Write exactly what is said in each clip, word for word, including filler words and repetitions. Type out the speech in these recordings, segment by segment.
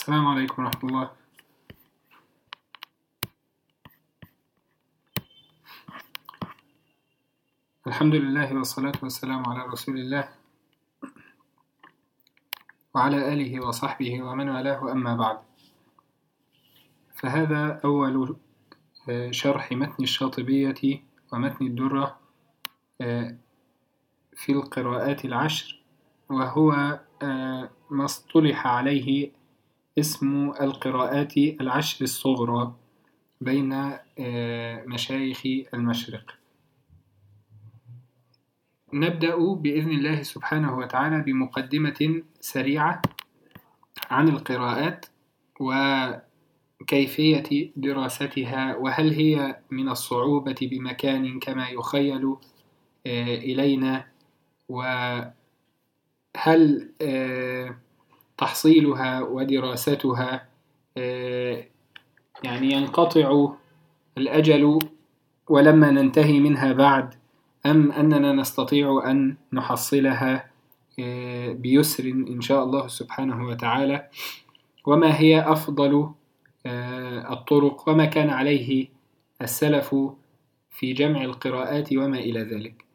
السلام عليكم ورحمة الله. الحمد لله والصلاة والسلام على رسول الله وعلى آله وصحبه ومن والاه، أما بعد، فهذا أول شرح متن الشاطبية ومتن الدرة في القراءات العشر، وهو ما اصطلح عليه اسم القراءات العشر الصغرى بين مشايخ المشرق. نبدأ بإذن الله سبحانه وتعالى بمقدمة سريعة عن القراءات وكيفية دراستها، وهل هي من الصعوبة بمكان كما يخيل إلينا، وهل تحصيلها ودراستها يعني ينقطع الأجل ولما ننتهي منها بعد، أم أننا نستطيع أن نحصلها بيسر إن شاء الله سبحانه وتعالى، وما هي أفضل الطرق وما كان عليه السلف في جمع القراءات وما إلى ذلك،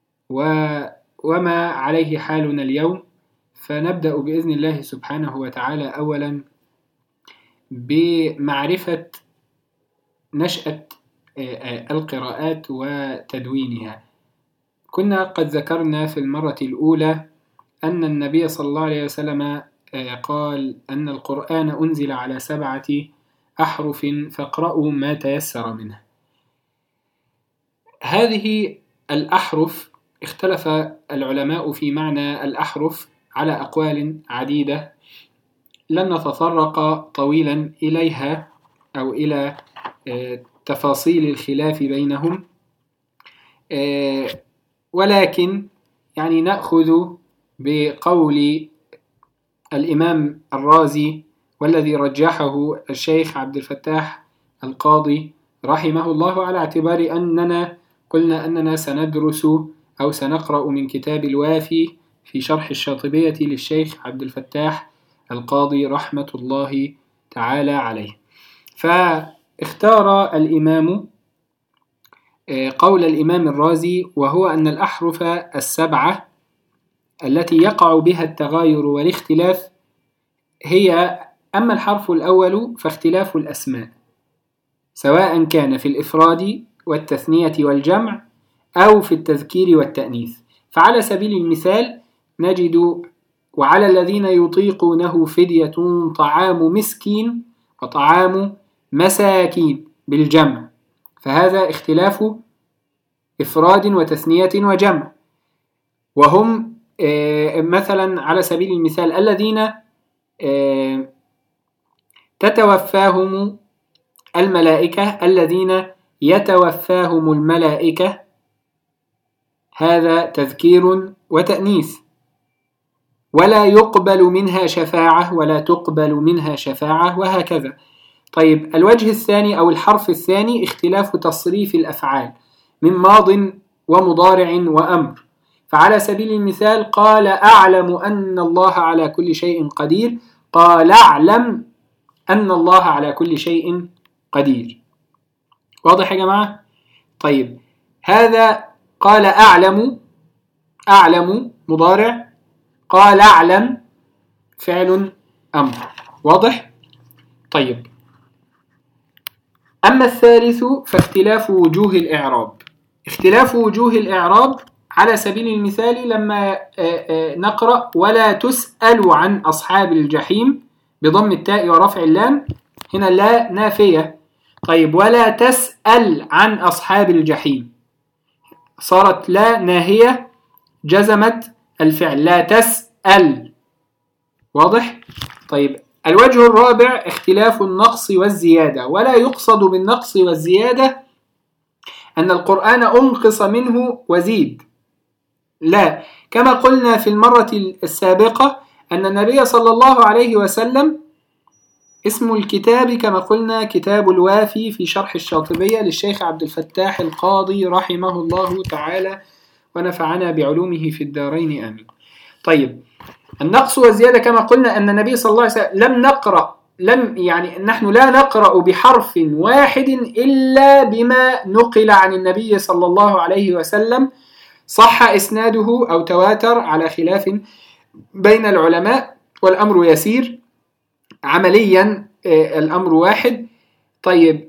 وما عليه حالنا اليوم. فنبدأ بإذن الله سبحانه وتعالى أولا بمعرفة نشأة القراءات وتدوينها. كنا قد ذكرنا في المرة الأولى أن النبي صلى الله عليه وسلم قال أن القرآن أنزل على سبعة أحرف فاقرأوا ما تيسر منه. هذه الأحرف اختلف العلماء في معنى الأحرف على أقوال عديدة، لن نتطرق طويلا إليها أو إلى تفاصيل الخلاف بينهم، ولكن يعني نأخذ بقول الإمام الرازي والذي رجحه الشيخ عبد الفتاح القاضي رحمه الله، على اعتبار أننا قلنا أننا سندرس أو سنقرأ من كتاب الوافي في شرح الشاطبية للشيخ عبد الفتاح القاضي رحمة الله تعالى عليه. فاختار الإمام قول الإمام الرازي، وهو أن الأحرف السبعة التي يقع بها التغاير والاختلاف هي: أما الحرف الأول فاختلاف الأسماء، سواء كان في الإفراد والتثنية والجمع أو في التذكير والتأنيث. فعلى سبيل المثال نجد: وعلى الذين يطيقونه فدية طعام مسكين وطعام مساكين بالجمع، فهذا اختلاف إفراد وتثنية وجمع. وهم مثلا على سبيل المثال الذين تتوفاهم الملائكة، الذين يتوفاهم الملائكة، هذا تذكير وتأنيث، ولا يقبل منها شفاعة ولا تقبل منها شفاعة، وهكذا. طيب، الوجه الثاني أو الحرف الثاني اختلاف تصريف الأفعال من ماض ومضارع وأمر. فعلى سبيل المثال قال: أعلم أن الله على كل شيء قدير، قال: أعلم أن الله على كل شيء قدير. واضح يا جماعة؟ طيب، هذا قال أعلم، أعلم مضارع، قال أعلم فعل أمر. واضح؟ طيب، أما الثالث فاختلاف وجوه الإعراب. اختلاف وجوه الإعراب على سبيل المثال لما نقرأ: ولا تسأل عن أصحاب الجحيم بضم التاء ورفع اللام، هنا لا نافية. طيب، ولا تسأل عن أصحاب الجحيم، صارت لا ناهية، جزمت الفعل، لا تسأل. واضح؟ طيب، الوجه الرابع اختلاف النقص والزيادة. ولا يقصد بالنقص والزيادة أن القرآن أنقص منه وزيد، لا، كما قلنا في المرة السابقة أن النبي صلى الله عليه وسلم اسم الكتاب كما قلنا كتاب الوافي في شرح الشاطبية للشيخ عبد الفتاح القاضي رحمه الله تعالى ونفعنا بعلومه في الدارين آمين. طيب، النقص والزيادة كما قلنا أن النبي صلى الله عليه وسلم لم نقرأ لم يعني نحن لا نقرأ بحرف واحد إلا بما نقل عن النبي صلى الله عليه وسلم صح إسناده أو تواتر، على خلاف بين العلماء، والأمر يسير عمليا الأمر واحد. طيب،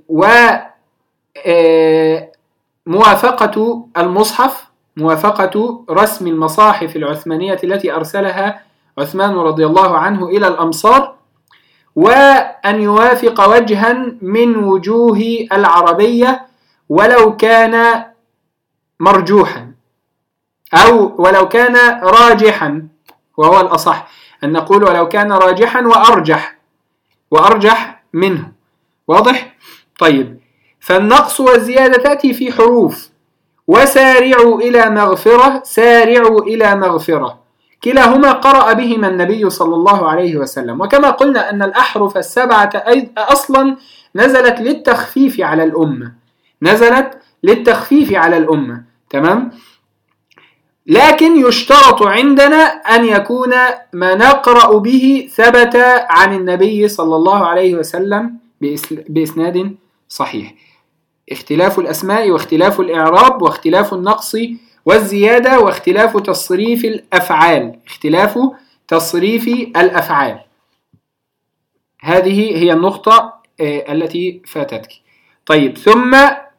وموافقة المصحف، موافقة رسم المصاحف العثمانية التي أرسلها عثمان رضي الله عنه إلى الأمصار، وأن يوافق وجها من وجوه العربية ولو كان مرجوحا أو ولو كان راجحا، وهو الأصح أن نقول ولو كان راجحا وأرجح وأرجح منه. واضح؟ طيب، فالنقص والزيادة تأتي في حروف. وسارعوا إلى مغفرة، سارعوا إلى مغفرة، كلاهما قرأ بهما النبي صلى الله عليه وسلم. وكما قلنا أن الأحرف السبعة أصلا نزلت للتخفيف على الأمة، نزلت للتخفيف على الأمة، تمام؟ لكن يشترط عندنا أن يكون ما نقرأ به ثبت عن النبي صلى الله عليه وسلم بإسناد صحيح. اختلاف الأسماء واختلاف الإعراب واختلاف النقص والزيادة واختلاف تصريف الأفعال، اختلاف تصريف الأفعال، هذه هي النقطة آه التي فاتتك. طيب، ثم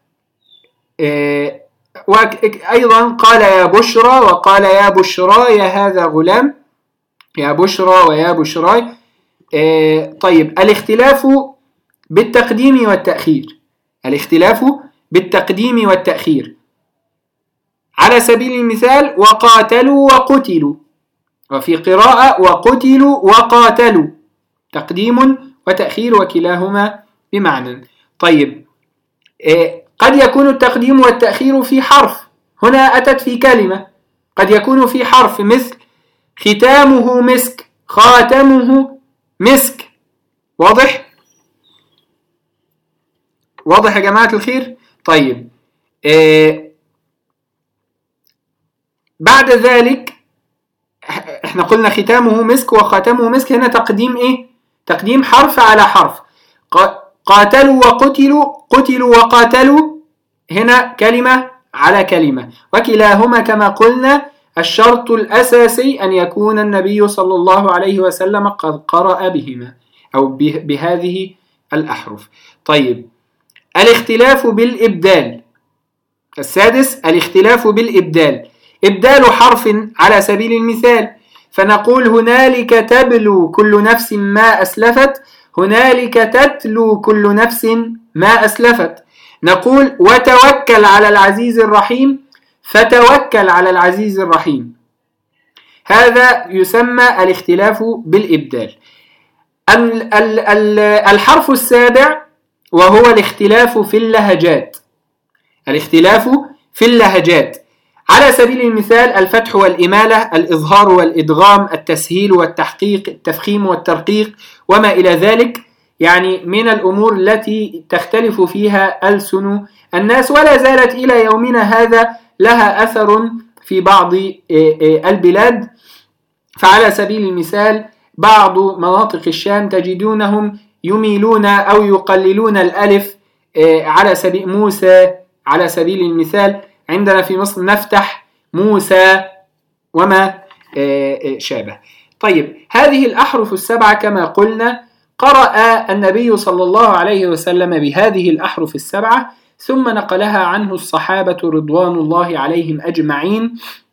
آه وأيضا قال يا بشرى، وقال يا بشرى يا هذا غلام، يا بشرى ويا بشرى. آه طيب، الاختلاف بالتقديم والتأخير، الاختلاف بالتقديم والتأخير، على سبيل المثال وقاتلوا وقتلوا، وفي قراءة وقتلوا وقاتلوا، تقديم وتأخير وكلاهما بمعنى. طيب، قد يكون التقديم والتأخير في حرف، هنا أتت في كلمة، قد يكون في حرف مثل ختامه مسك، خاتمه مسك. واضح؟ واضح يا جماعة الخير؟ طيب، آه بعد ذلك احنا قلنا ختامه مسك وخاتمه مسك، هنا تقديم ايه؟ تقديم حرف على حرف. قاتلوا وقتلوا، قتلوا وقاتلوا، هنا كلمة على كلمة، وكلاهما كما قلنا الشرط الأساسي أن يكون النبي صلى الله عليه وسلم قد قرأ بهما أو بهذه الأحرف. طيب، الاختلاف بالإبدال، السادس الاختلاف بالإبدال، إبدال حرف على سبيل المثال، فنقول هنالك تبلو كل نفس ما أسلفت، هنالك تتلو كل نفس ما أسلفت. نقول وتوكل على العزيز الرحيم، فتوكل على العزيز الرحيم، هذا يسمى الاختلاف بالإبدال. الحرف السابع وهو الاختلاف في اللهجات، الاختلاف في اللهجات، على سبيل المثال الفتح والإمالة، الإظهار والإدغام، التسهيل والتحقيق، التفخيم والترقيق، وما إلى ذلك، يعني من الأمور التي تختلف فيها ألسن الناس، ولا زالت إلى يومنا هذا لها أثر في بعض البلاد. فعلى سبيل المثال بعض مناطق الشام تجدونهم يميلون أو يقللون الألف، على سبيل موسى، على سبيل المثال عندنا في مصر نفتح موسى وما شابه. طيب، هذه الأحرف السبعة كما قلنا قرأ النبي صلى الله عليه وسلم بهذه الأحرف السبعة، ثم نقلها عنه الصحابة رضوان الله عليهم أجمعين،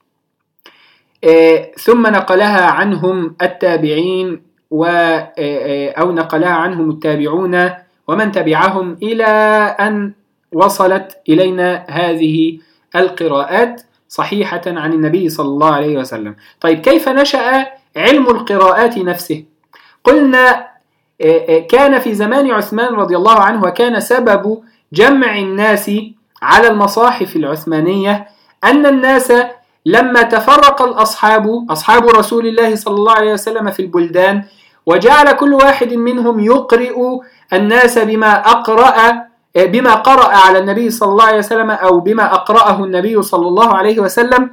ثم نقلها عنهم التابعين و أو نقلها عنهم التابعون ومن تبعهم، إلى أن وصلت إلينا هذه القراءات صحيحة عن النبي صلى الله عليه وسلم. طيب، كيف نشأ علم القراءات نفسه؟ قلنا كان في زمان عثمان رضي الله عنه، وكان سبب جمع الناس على المصاحف العثمانية أن الناس لما تفرق الأصحاب أصحاب رسول الله صلى الله عليه وسلم في البلدان، وجعل كل واحد منهم يقرئ الناس بما أقرأ بما قرأ على النبي صلى الله عليه وسلم أو بما أقرأه النبي صلى الله عليه وسلم،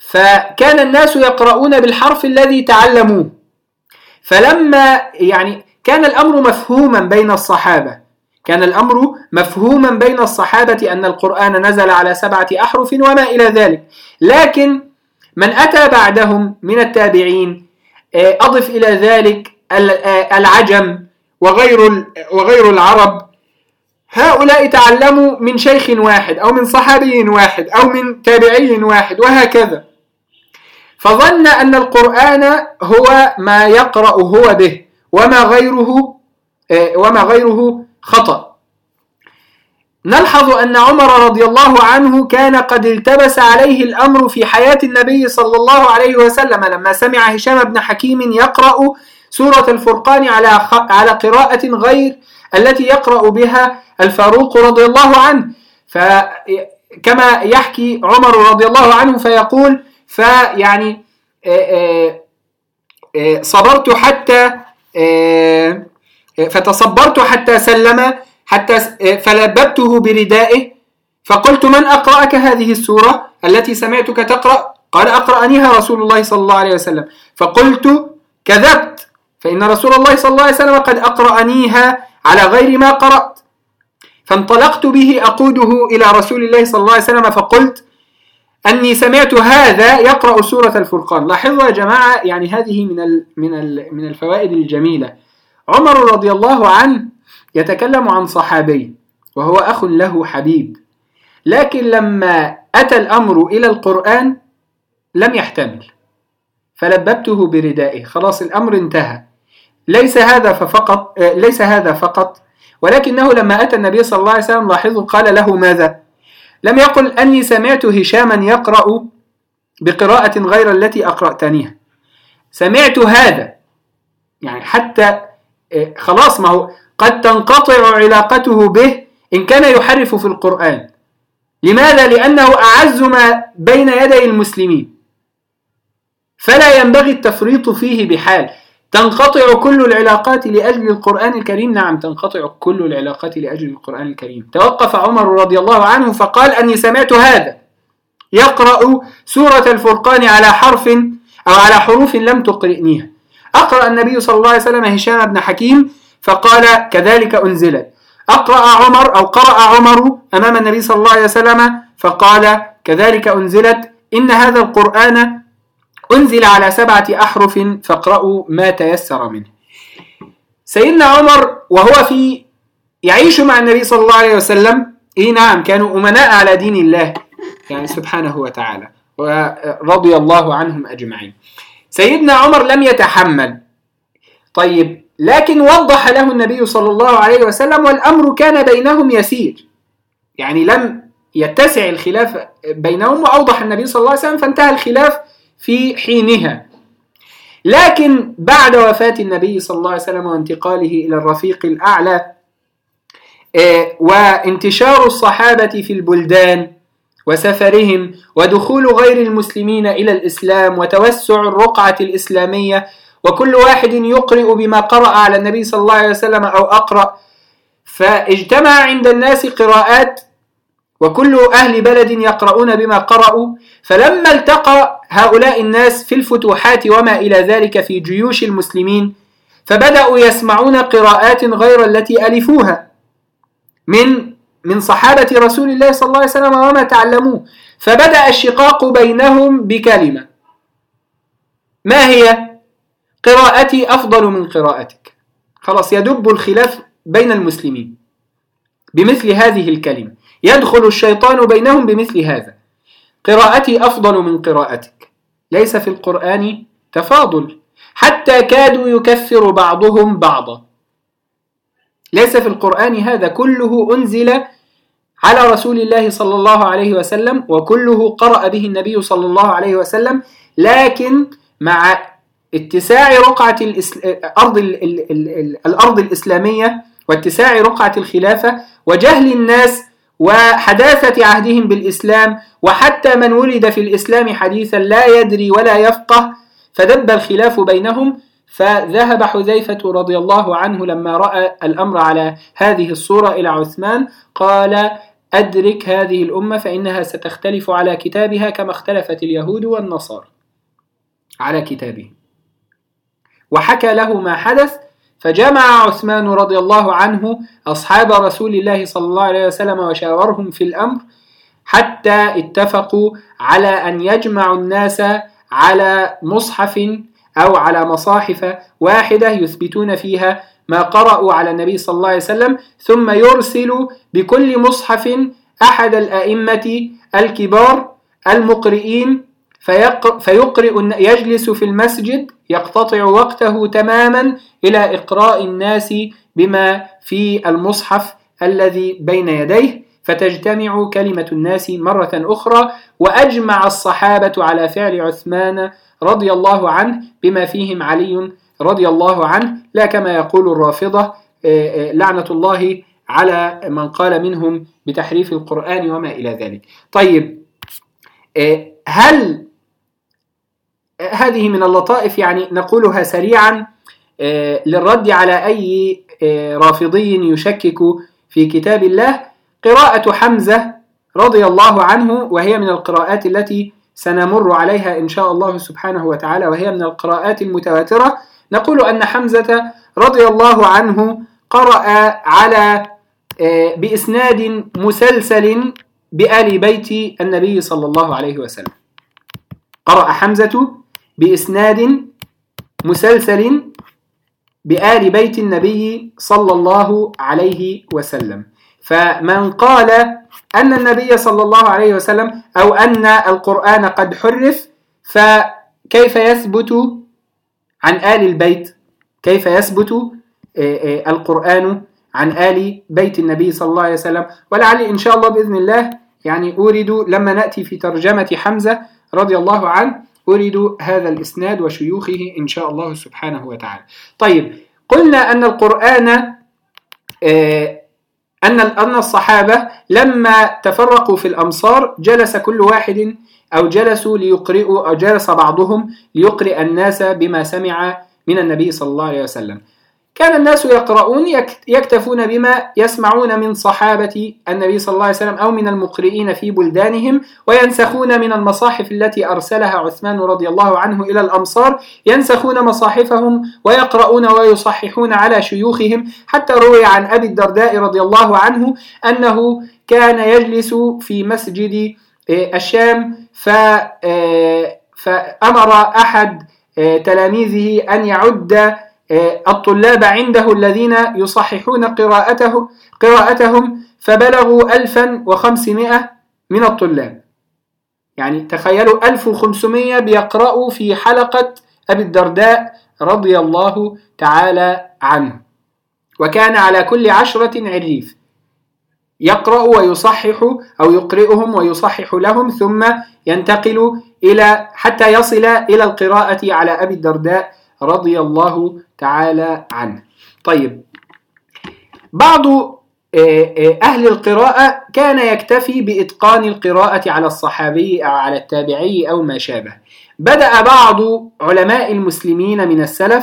فكان الناس يقرؤون بالحرف الذي تعلموه. فلما يعني كان الأمر مفهوما بين الصحابة كان الأمر مفهوما بين الصحابة أن القرآن نزل على سبعة أحرف وما إلى ذلك. لكن من أتى بعدهم من التابعين، أضف إلى ذلك العجم وغير وغير العرب، هؤلاء تعلموا من شيخ واحد أو من صحابي واحد أو من تابعي واحد وهكذا، فظن أن القرآن هو ما يقرأ هو به وما غيره وما غيره خطأ. نلحظ أن عمر رضي الله عنه كان قد التبس عليه الأمر في حياة النبي صلى الله عليه وسلم لما سمع هشام بن حكيم يقرأ سورة الفرقان على على قراءة غير التي يقرأ بها الفاروق رضي الله عنه. فكما يحكي عمر رضي الله عنه فيقول: فيعني صبرت حتى فتصبرت حتى سلم حتى فلببته بردائه فقلت: من أقرأك هذه السورة التي سمعتك تقرأ؟ قال: أقرأنيها رسول الله صلى الله عليه وسلم. فقلت: كذبت، فإن رسول الله صلى الله عليه وسلم قد أقرأنيها على غير ما قرأت. فانطلقت به أقوده إلى رسول الله صلى الله عليه وسلم فقلت أني سمعت هذا يقرأ سورة الفرقان. لاحظوا يا جماعة، يعني هذه من ال من ال من الفوائد الجميلة. عمر رضي الله عنه يتكلم عن صحابي وهو أخ له حبيب، لكن لما أتى الأمر إلى القرآن لم يحتمل، فلببته بردائه، خلاص الأمر انتهى. ليس هذا فقط ليس هذا فقط ولكنه لما أتى النبي صلى الله عليه وسلم لاحظوا قال له ماذا؟ لم يقل أني سمعت هشاما يقرأ بقراءة غير التي أقرأتنيها، سمعت هذا، يعني حتى خلاص ما هو قد تنقطع علاقته به إن كان يحرف في القرآن. لماذا؟ لأنه أعز ما بين يدي المسلمين، فلا ينبغي التفريط فيه بحال. تنقطع كل العلاقات لأجل القرآن الكريم، نعم تنقطع كل العلاقات لأجل القرآن الكريم. توقف عمر رضي الله عنه فقال أني سمعت هذا يقرأ سورة الفرقان على حرف أو على حروف لم تقرئنيها. أقرأ النبي صلى الله عليه وسلم هشام بن حكيم فقال كذلك أنزلت. أقرأ عمر أو قرأ عمر أمام النبي صلى الله عليه وسلم فقال كذلك أنزلت، إن هذا القرآن أنزل على سبعة أحرف فاقرأوا ما تيسر منه. سيدنا عمر وهو في يعيش مع النبي صلى الله عليه وسلم، إيه نعم كانوا أمناء على دين الله يعني سبحانه وتعالى ورضي الله عنهم أجمعين. سيدنا عمر لم يتحمل، طيب لكن وضح له النبي صلى الله عليه وسلم والأمر كان بينهم يسير، يعني لم يتسع الخلاف بينهم وأوضح النبي صلى الله عليه وسلم فانتهى الخلاف في حينها. لكن بعد وفاة النبي صلى الله عليه وسلم وانتقاله إلى الرفيق الأعلى وانتشار الصحابة في البلدان وسفرهم ودخول غير المسلمين إلى الإسلام وتوسع الرقعة الإسلامية وكل واحد يقرأ بما قرأ على النبي صلى الله عليه وسلم أو أقرأ، فاجتمع عند الناس قراءات وكل أهل بلد يقرؤون بما قرأوا. فلما التقى هؤلاء الناس في الفتوحات وما إلى ذلك في جيوش المسلمين فبدأوا يسمعون قراءات غير التي ألفوها من من صحابة رسول الله صلى الله عليه وسلم وما تعلموه، فبدأ الشقاق بينهم بكلمة، ما هي؟ قراءتي أفضل من قراءتك. خلاص يدب الخلاف بين المسلمين بمثل هذه الكلمة، يدخل الشيطان بينهم بمثل هذا، قراءتي أفضل من قراءتك. ليس في القرآن تفاضل، حتى كادوا يكفر بعضهم بعضا. ليس في القرآن هذا، كله أنزل على رسول الله صلى الله عليه وسلم وكله قرأ به النبي صلى الله عليه وسلم، لكن مع اتساع رقعة الأرض, الأرض الإسلامية واتساع رقعة الخلافة وجهل الناس وحداثة عهدهم بالإسلام، وحتى من ولد في الإسلام حديثا لا يدري ولا يفقه، فدب الخلاف بينهم. فذهب حذيفة رضي الله عنه لما رأى الأمر على هذه الصورة إلى عثمان قال أدرك هذه الأمة فإنها ستختلف على كتابها كما اختلفت اليهود والنصارى على كتابهم، وحكى له ما حدث. فجمع عثمان رضي الله عنه أصحاب رسول الله صلى الله عليه وسلم وشاورهم في الأمر حتى اتفقوا على أن يجمعوا الناس على مصحف أو على مصاحف واحدة يثبتون فيها ما قرأوا على النبي صلى الله عليه وسلم، ثم يرسل بكل مصحف أحد الأئمة الكبار المقرئين فيقرئ، يجلس في المسجد يقتطع وقته تماما إلى إقراء الناس بما في المصحف الذي بين يديه، فتجتمع كلمة الناس مرة أخرى. وأجمع الصحابة على فعل عثمان رضي الله عنه بما فيهم علي رضي الله عنه، لا كما يقول الرافضة لعنة الله على من قال منهم بتحريف القرآن وما إلى ذلك. طيب، هل هذه من اللطائف يعني نقولها سريعا للرد على أي رافضي يشكك في كتاب الله؟ قراءة حمزة رضي الله عنه، وهي من القراءات التي سنمر عليها إن شاء الله سبحانه وتعالى، وهي من القراءات المتواترة. نقول أن حمزة رضي الله عنه قرأ على بإسناد مسلسل بآل بيت النبي صلى الله عليه وسلم. قرأ حمزة بإسناد مسلسل بآل بيت النبي صلى الله عليه وسلم. فمن قال أن النبي صلى الله عليه وسلم أو أن القرآن قد حرف، فكيف يثبت عن آل البيت؟ كيف يثبت القرآن عن آل بيت النبي صلى الله عليه وسلم؟ ولعلي إن شاء الله بإذن الله يعني أريد لما نأتي في ترجمة حمزة رضي الله عنه أريد هذا الإسناد وشيوخه إن شاء الله سبحانه وتعالى. طيب، قلنا أن القرآن أن أن الصحابة لما تفرقوا في الأمصار جلس كل واحد أو جلسوا ليقرئوا أو جلس بعضهم ليقرئ الناس بما سمع من النبي صلى الله عليه وسلم. كان الناس يقرؤون يكتفون بما يسمعون من صحابة النبي صلى الله عليه وسلم أو من المقرئين في بلدانهم، وينسخون من المصاحف التي أرسلها عثمان رضي الله عنه إلى الأمصار، ينسخون مصاحفهم ويقرؤون ويصححون على شيوخهم. حتى روي عن أبي الدرداء رضي الله عنه أنه كان يجلس في مسجد الشام فأمر أحد تلاميذه أن يعد الطلاب عنده الذين يصححون قراءته قراءتهم فبلغوا ألفا وخمسمائة من الطلاب. يعني تخيلوا ألف وخمسمائة بيقرأوا في حلقة أبي الدرداء رضي الله تعالى عنه. وكان على كل عشرة عريف يقرأ ويصحح أو يقرئهم ويصحح لهم، ثم ينتقل إلى حتى يصل إلى القراءة على أبي الدرداء رضي الله تعالى عنه. طيب، بعض أهل القراءة كان يكتفي بإتقان القراءة على الصحابي أو على التابعي أو ما شابه. بدأ بعض علماء المسلمين من السلف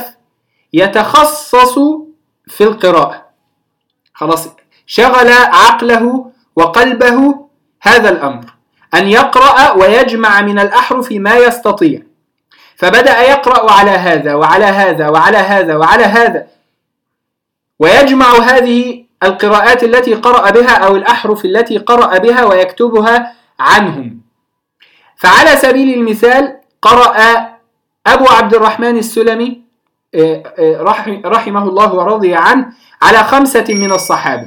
يتخصص في القراءة، خلاص شغل عقله وقلبه هذا الأمر، أن يقرأ ويجمع من الأحرف ما يستطيع، فبدأ يقرأ على هذا وعلى هذا وعلى هذا وعلى هذا، ويجمع هذه القراءات التي قرأ بها أو الأحرف التي قرأ بها ويكتبها عنهم. فعلى سبيل المثال قرأ أبو عبد الرحمن السلمي رحمه الله ورضي عنه على خمسة من الصحابة،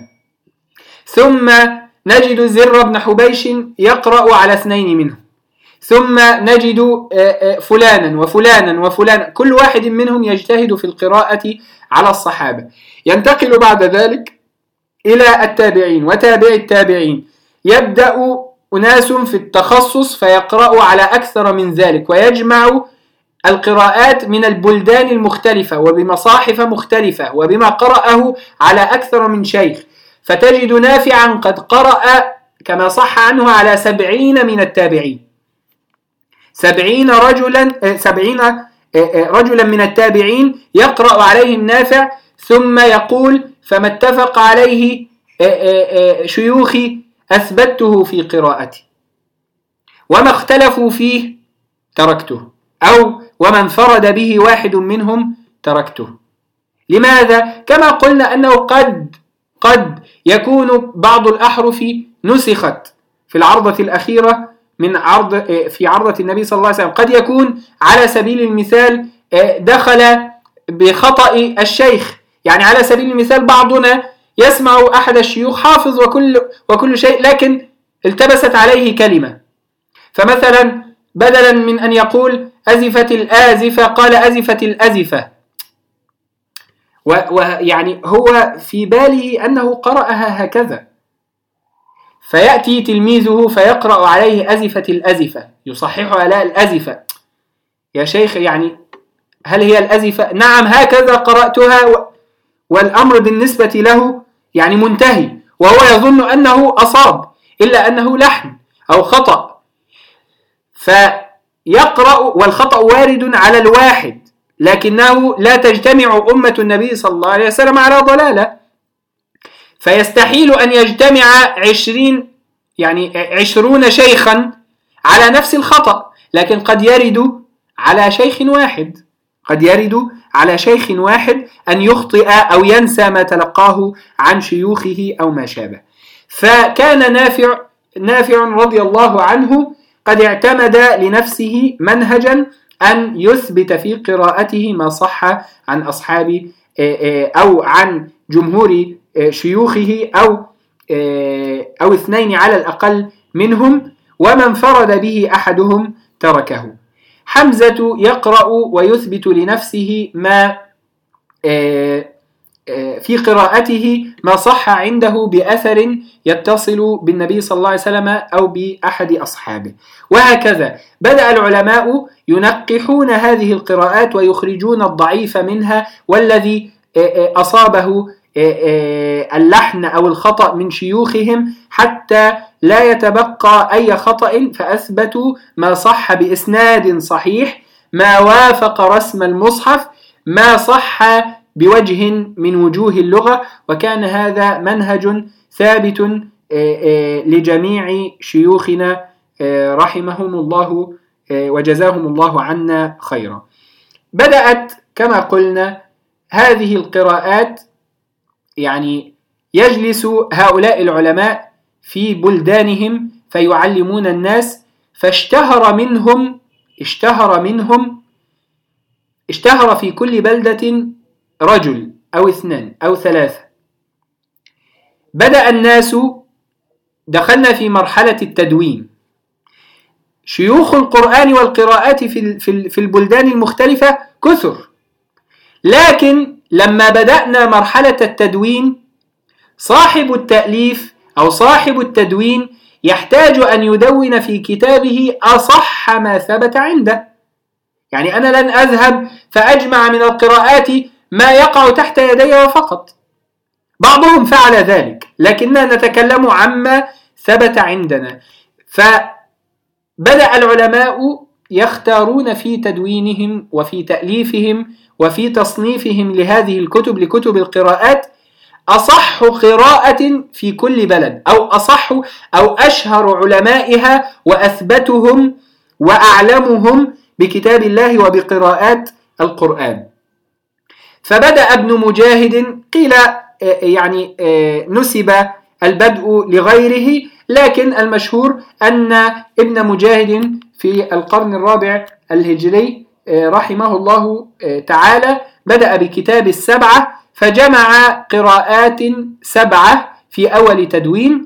ثم نجد زر بن حبيش يقرأ على اثنين منهم، ثم نجد فلانا وفلانا وفلانا، كل واحد منهم يجتهد في القراءة على الصحابة. ينتقل بعد ذلك إلى التابعين وتابع التابعين، يبدأ أناس في التخصص فيقرأ على أكثر من ذلك، ويجمع القراءات من البلدان المختلفة وبمصاحف مختلفة وبما قرأه على أكثر من شيخ، فتجد نافعا قد قرأ كما صح عنه على سبعين من التابعين، سبعين رجلا سبعين رجلا من التابعين يقرأ عليهم نافع، ثم يقول فما اتفق عليه شيوخي أثبته في قراءتي، وما اختلفوا فيه تركته، أو وما انفرد به واحد منهم تركته. لماذا؟ كما قلنا أنه قد قد يكون بعض الأحرف نسخت في العرضة الأخيرة من عرض في عرضة النبي صلى الله عليه وسلم، قد يكون على سبيل المثال دخل بخطأ الشيخ. يعني على سبيل المثال بعضنا يسمع أحد الشيوخ حافظ وكل وكل شيء، لكن التبست عليه كلمة، فمثلا بدلا من أن يقول أزفت الآزفة قال أزفت الأزفة، ويعني هو في باله أنه قرأها هكذا، فيأتي تلميذه فيقرأ عليه أزفت الأزفة، يصححها لا الأزفة. يا شيخ يعني هل هي الأزفة؟ نعم هكذا قرأتها، والأمر بالنسبة له يعني منتهي، وهو يظن أنه أصاب، إلا أنه لحن أو خطأ. فيقرأ والخطأ وارد على الواحد، لكنه لا تجتمع أمة النبي صلى الله عليه وسلم على ضلالة، فيستحيل أن يجتمع عشرين يعني عشرون شيخا على نفس الخطأ، لكن قد يرد على شيخ واحد قد يرد على شيخ واحد أن يخطئ أو ينسى ما تلقاه عن شيوخه أو ما شابه. فكان نافع نافع رضي الله عنه قد اعتمد لنفسه منهجا أن يثبت في قراءته ما صح عن أصحاب أو عن جمهور شيوخه أو أو اثنين على الأقل منهم، ومن فرد به أحدهم تركه. حمزة يقرأ ويثبت لنفسه ما في قراءته ما صح عنده بأثر يتصل بالنبي صلى الله عليه وسلم أو بأحد أصحابه. وهكذا بدأ العلماء ينقحون هذه القراءات ويخرجون الضعيف منها والذي أصابه اللحن أو الخطأ من شيوخهم، حتى لا يتبقى أي خطأ، فأثبتوا ما صح بإسناد صحيح، ما وافق رسم المصحف، ما صح بوجه من وجوه اللغة. وكان هذا منهج ثابت لجميع شيوخنا رحمهم الله وجزاهم الله عنا خيرا. بدأت كما قلنا هذه القراءات، يعني يجلس هؤلاء العلماء في بلدانهم فيعلمون الناس، فاشتهر منهم اشتهر منهم اشتهر في كل بلدة رجل أو اثنان أو ثلاثة. بدأ الناس، دخلنا في مرحلة التدوين، شيوخ القرآن والقراءات في في البلدان المختلفة كثر، لكن لما بدأنا مرحلة التدوين صاحب التأليف أو صاحب التدوين يحتاج أن يدون في كتابه أصح ما ثبت عنده. يعني أنا لن أذهب فأجمع من القراءات ما يقع تحت يدي فقط، بعضهم فعل ذلك، لكننا نتكلم عما ثبت عندنا. فبدأ العلماء يختارون في تدوينهم وفي تأليفهم وفي تصنيفهم لهذه الكتب لكتب القراءات أصح قراءة في كل بلد، أو أصح أو أشهر علمائها وأثبتهم وأعلمهم بكتاب الله وبقراءات القرآن. فبدأ ابن مجاهد، قيل يعني نسب البدء لغيره، لكن المشهور أن ابن مجاهد في القرن الرابع الهجري رحمه الله تعالى بدأ بكتاب السبعة، فجمع قراءات سبعة في أول تدوين،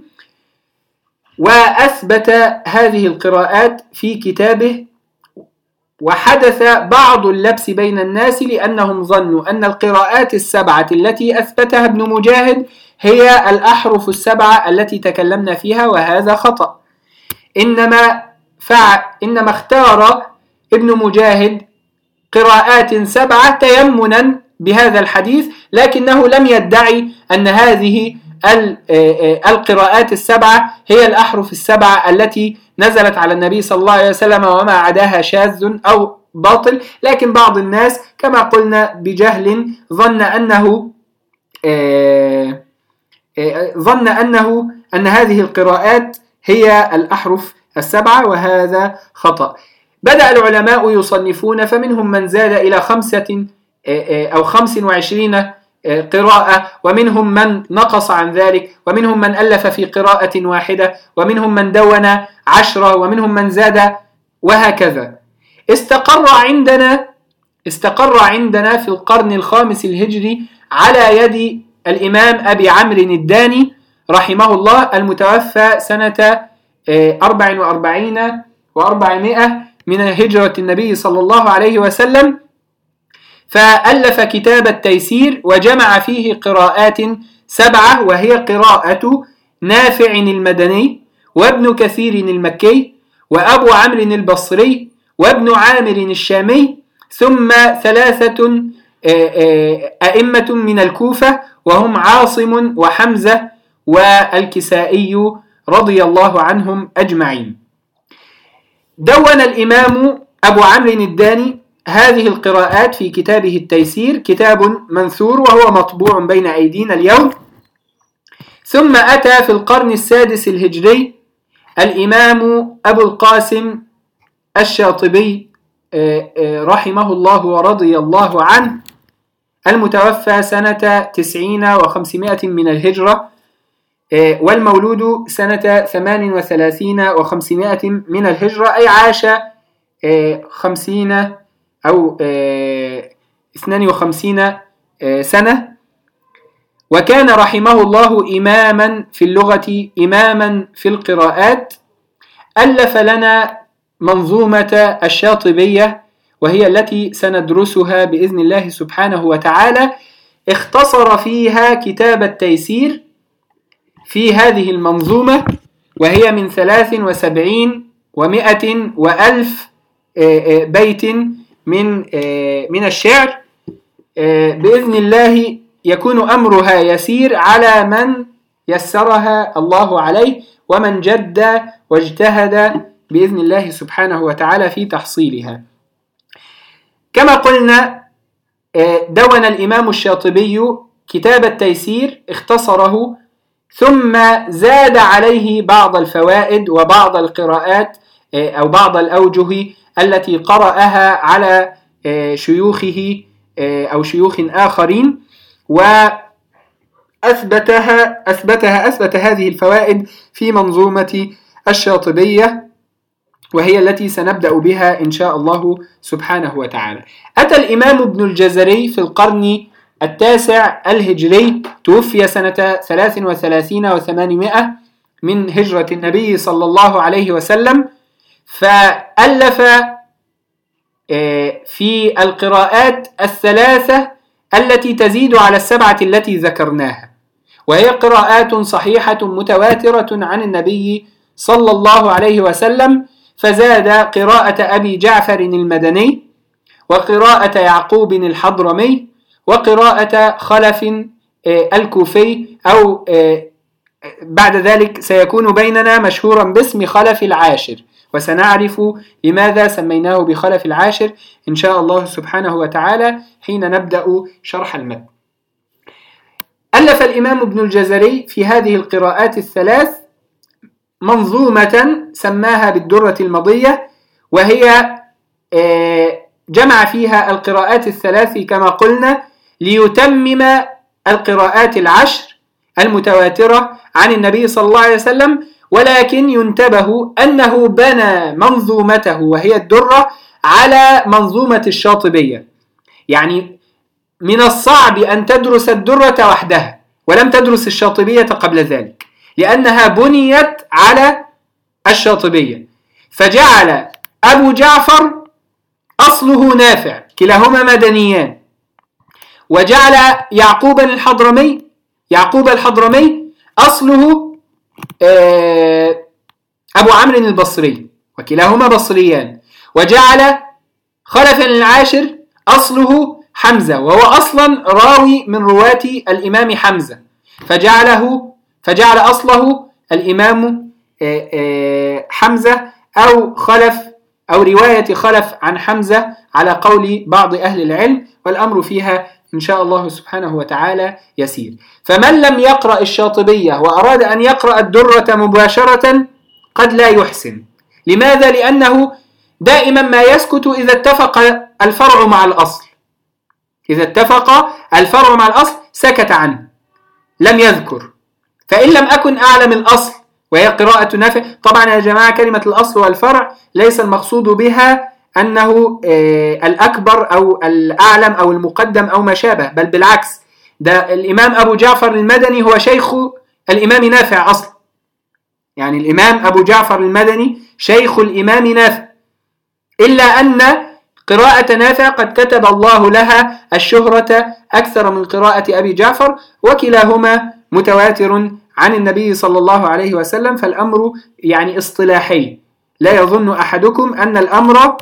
وأثبت هذه القراءات في كتابه. وحدث بعض اللبس بين الناس لأنهم ظنوا أن القراءات السبعة التي أثبتها ابن مجاهد هي الأحرف السبعة التي تكلمنا فيها، وهذا خطأ. إنما فع إنما اختار ابن مجاهد قراءات سبعة تيمنا بهذا الحديث، لكنه لم يدعي أن هذه القراءات السبعة هي الأحرف السبعة التي نزلت على النبي صلى الله عليه وسلم وما عداها شاذ أو باطل. لكن بعض الناس كما قلنا بجهل ظن أنه ظن أنه أن هذه القراءات هي الأحرف السبعة، وهذا خطأ. بدأ العلماء يصنفون، فمنهم من زاد إلى خمسة أو خمس وعشرين قراءة، ومنهم من نقص عن ذلك، ومنهم من ألف في قراءة واحدة، ومنهم من دون عشرة، ومنهم من زاد، وهكذا. استقر عندنا استقر عندنا في القرن الخامس الهجري على يد الإمام أبي عمرو الداني رحمه الله، المتوفى سنة أربع وأربعين وأربعمائة من هجرة النبي صلى الله عليه وسلم، فألف كتاب التيسير وجمع فيه قراءات سبعة، وهي قراءة نافع المدني، وابن كثير المكي، وأبو عمرو البصري، وابن عامر الشامي، ثم ثلاثة أئمة من الكوفة وهم عاصم وحمزة والكسائي رضي الله عنهم أجمعين. دون الإمام أبو عمرو الداني هذه القراءات في كتابه التيسير، كتاب منثور وهو مطبوع بين أيدينا اليوم. ثم أتى في القرن السادس الهجري الإمام أبو القاسم الشاطبي رحمه الله ورضي الله عنه، المتوفى سنة تسعين وخمسمائة من الهجرة، والمولود سنة ثمان وثلاثين وخمسمائة من الهجرة، أي عاش خمسين أو اثنان وخمسين سنة. وكان رحمه الله إماما في اللغة، إماما في القراءات. ألف لنا منظومة الشاطبية، وهي التي سندرسها بإذن الله سبحانه وتعالى. اختصر فيها كتاب التيسير في هذه المنظومة، وهي من ثلاث وسبعين ومائة وألف بيت من من الشعر. بإذن الله يكون أمرها يسير على من يسرها الله عليه، ومن جد واجتهد بإذن الله سبحانه وتعالى في تحصيلها. كما قلنا، دون الإمام الشاطبي كتاب التيسير، اختصره، ثم زاد عليه بعض الفوائد وبعض القراءات أو بعض الأوجه التي قرأها على شيوخه أو شيوخ آخرين، وأثبتها أثبتها أثبت هذه الفوائد في منظومة الشاطبية، وهي التي سنبدأ بها إن شاء الله سبحانه وتعالى. أتى الإمام ابن الجزري في القرن التاسع الهجري، توفي سنة ثلاث وثلاثين وثمانمائة من هجرة النبي صلى الله عليه وسلم، فألف في القراءات الثلاثة التي تزيد على السبعة التي ذكرناها، وهي قراءات صحيحة متواترة عن النبي صلى الله عليه وسلم. فزاد قراءة أبي جعفر المدني، وقراءة يعقوب الحضرمي، وقراءة خلف الكوفي، أو بعد ذلك سيكون بيننا مشهورا باسم خلف العاشر، وسنعرف لماذا سميناه بخلف العاشر إن شاء الله سبحانه وتعالى حين نبدأ شرح المتن. ألف الإمام ابن الجزري في هذه القراءات الثلاث منظومة سماها بالدرة المضية، وهي جمع فيها القراءات الثلاث كما قلنا ليتمم القراءات العشر المتواترة عن النبي صلى الله عليه وسلم. ولكن ينتبه أنه بنى منظومته وهي الدرة على منظومة الشاطبية، يعني من الصعب أن تدرس الدرة وحدها ولم تدرس الشاطبية قبل ذلك، لأنها بنيت على الشاطبية. فجعل أبو جعفر أصله نافع، كلاهما مدنيان، وجعل يعقوب الحضرمي يعقوب الحضرمي أصله أبو عمرو البصري، وكلاهما بصريان، وجعل خلف العاشر أصله حمزة، وهو أصلا راوي من رواة الإمام حمزة، فجعله فجعل أصله الإمام حمزة أو خلف أو رواية خلف عن حمزة على قول بعض أهل العلم، والأمر فيها إن شاء الله سبحانه وتعالى يسير. فمن لم يقرأ الشاطبية وأراد أن يقرأ الدرة مباشرة قد لا يحسن. لماذا؟ لأنه دائما ما يسكت إذا اتفق الفرع مع الأصل إذا اتفق الفرع مع الأصل سكت عنه لم يذكر. فإن لم أكن أعلم الأصل وهي قراءة نافع، طبعا يا جماعة كلمة الأصل والفرع ليس المقصود بها أنه الأكبر أو الأعلم أو المقدم أو ما شابه، بل بالعكس، ده الإمام أبو جعفر المدني هو شيخ الإمام نافع أصلا، يعني الإمام أبو جعفر المدني شيخ الإمام نافع، إلا أن قراءة نافع قد كتب الله لها الشهرة أكثر من قراءة أبي جعفر، وكلاهما متواتر عن النبي صلى الله عليه وسلم. فالأمر يعني اصطلاحي، لا يظن أحدكم أن الأمر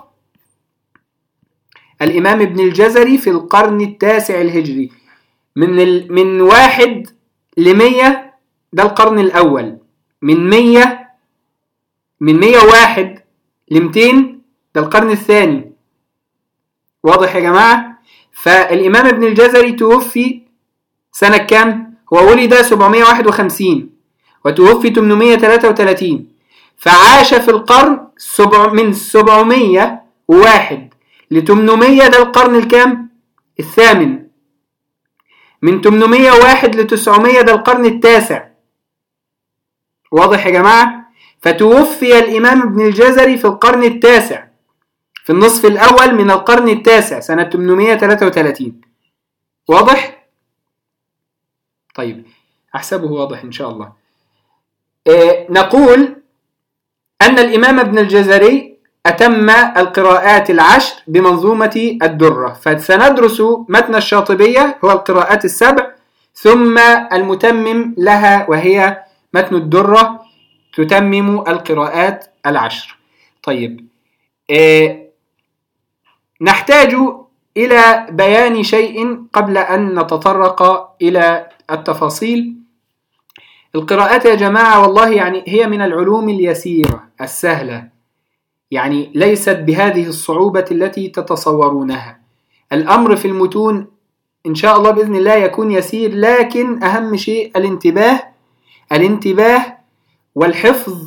الإمام ابن الجزري في القرن التاسع الهجري من ال... من واحد لمية، ده القرن الأول، من مية من مية واحد لمتين ده القرن الثاني. واضح يا جماعة؟ فالإمام ابن الجزري توفي سنة كام؟ هو ولد سبعمية وواحد وخمسين وتوفي ثمانمية وثلاثة وثلاثين، فعاش في القرن سبع من سبعمية وواحد ل ثمانمية، ده القرن الكام؟ الثامن. من ثمانمية وواحد ل تسعمية ده القرن التاسع. واضح يا جماعة؟ فتوفي الإمام ابن الجزري في القرن التاسع، في النصف الأول من القرن التاسع سنة ثمانمية وثلاثة وثلاثين. واضح؟ طيب أحسبه واضح إن شاء الله. إيه نقول أن الإمام ابن الجزري أتم القراءات العشر بمنظومة الدرة، فسندرس متن الشاطبية هو القراءات السبع، ثم المتمم لها وهي متن الدرة تتمم القراءات العشر. طيب إيه نحتاج إلى بيان شيء قبل أن نتطرق إلى التفاصيل. القراءات يا جماعة والله يعني هي من العلوم اليسيرة السهلة، يعني ليست بهذه الصعوبة التي تتصورونها. الأمر في المتون إن شاء الله بإذن الله يكون يسير، لكن أهم شيء الانتباه الانتباه والحفظ،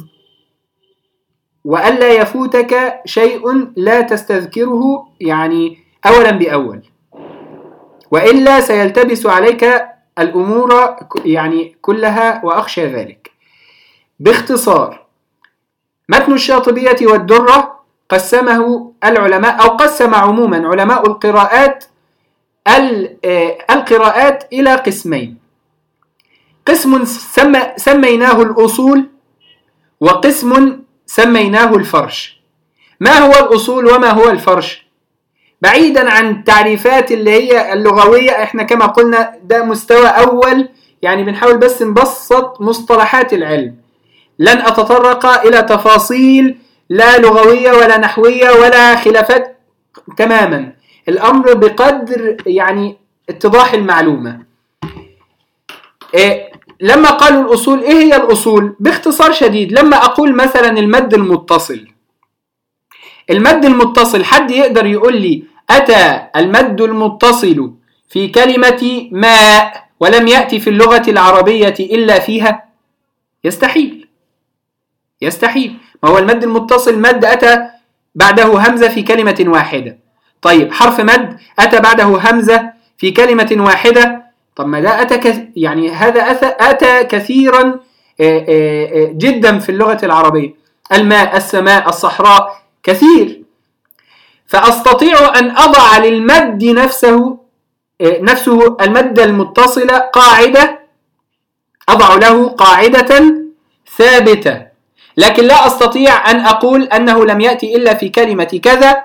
وألا يفوتك شيء لا تستذكره يعني أولا بأول، وإلا سيلتبس عليك الأمور يعني كلها، وأخشى ذلك. باختصار، متن الشاطبية والدرة قسمه العلماء أو قسم عموما علماء القراءات القراءات إلى قسمين: قسم سميناه الأصول، وقسم سميناه الفرش. ما هو الأصول وما هو الفرش؟ بعيدا عن التعريفات اللي هي اللغوية، احنا كما قلنا ده مستوى أول، يعني بنحاول بس نبسط مصطلحات العلم، لن أتطرق إلى تفاصيل لا لغوية ولا نحوية ولا خلافات تماما، الأمر بقدر يعني اتضاح المعلومة. إيه لما قالوا الأصول، إيه هي الأصول؟ باختصار شديد، لما أقول مثلا المد المتصل، المد المتصل حد يقدر يقول لي أتى المد المتصل في كلمة ماء ولم يأتي في اللغة العربية إلا فيها؟ يستحيل يستحيل. ما هو المد المتصل مد أتى بعده همزة في كلمة واحدة. طيب حرف مد أتى بعده همزة في كلمة واحدة، طب ما ده أتى كث... يعني هذا أتى كثيرا جدا في اللغة العربية. الماء، السماء، الصحراء، كثير. فأستطيع أن أضع للمد نفسه نفسه المد المتصل قاعدة، أضع له قاعدة ثابتة، لكن لا أستطيع أن أقول أنه لم يأتي إلا في كلمة كذا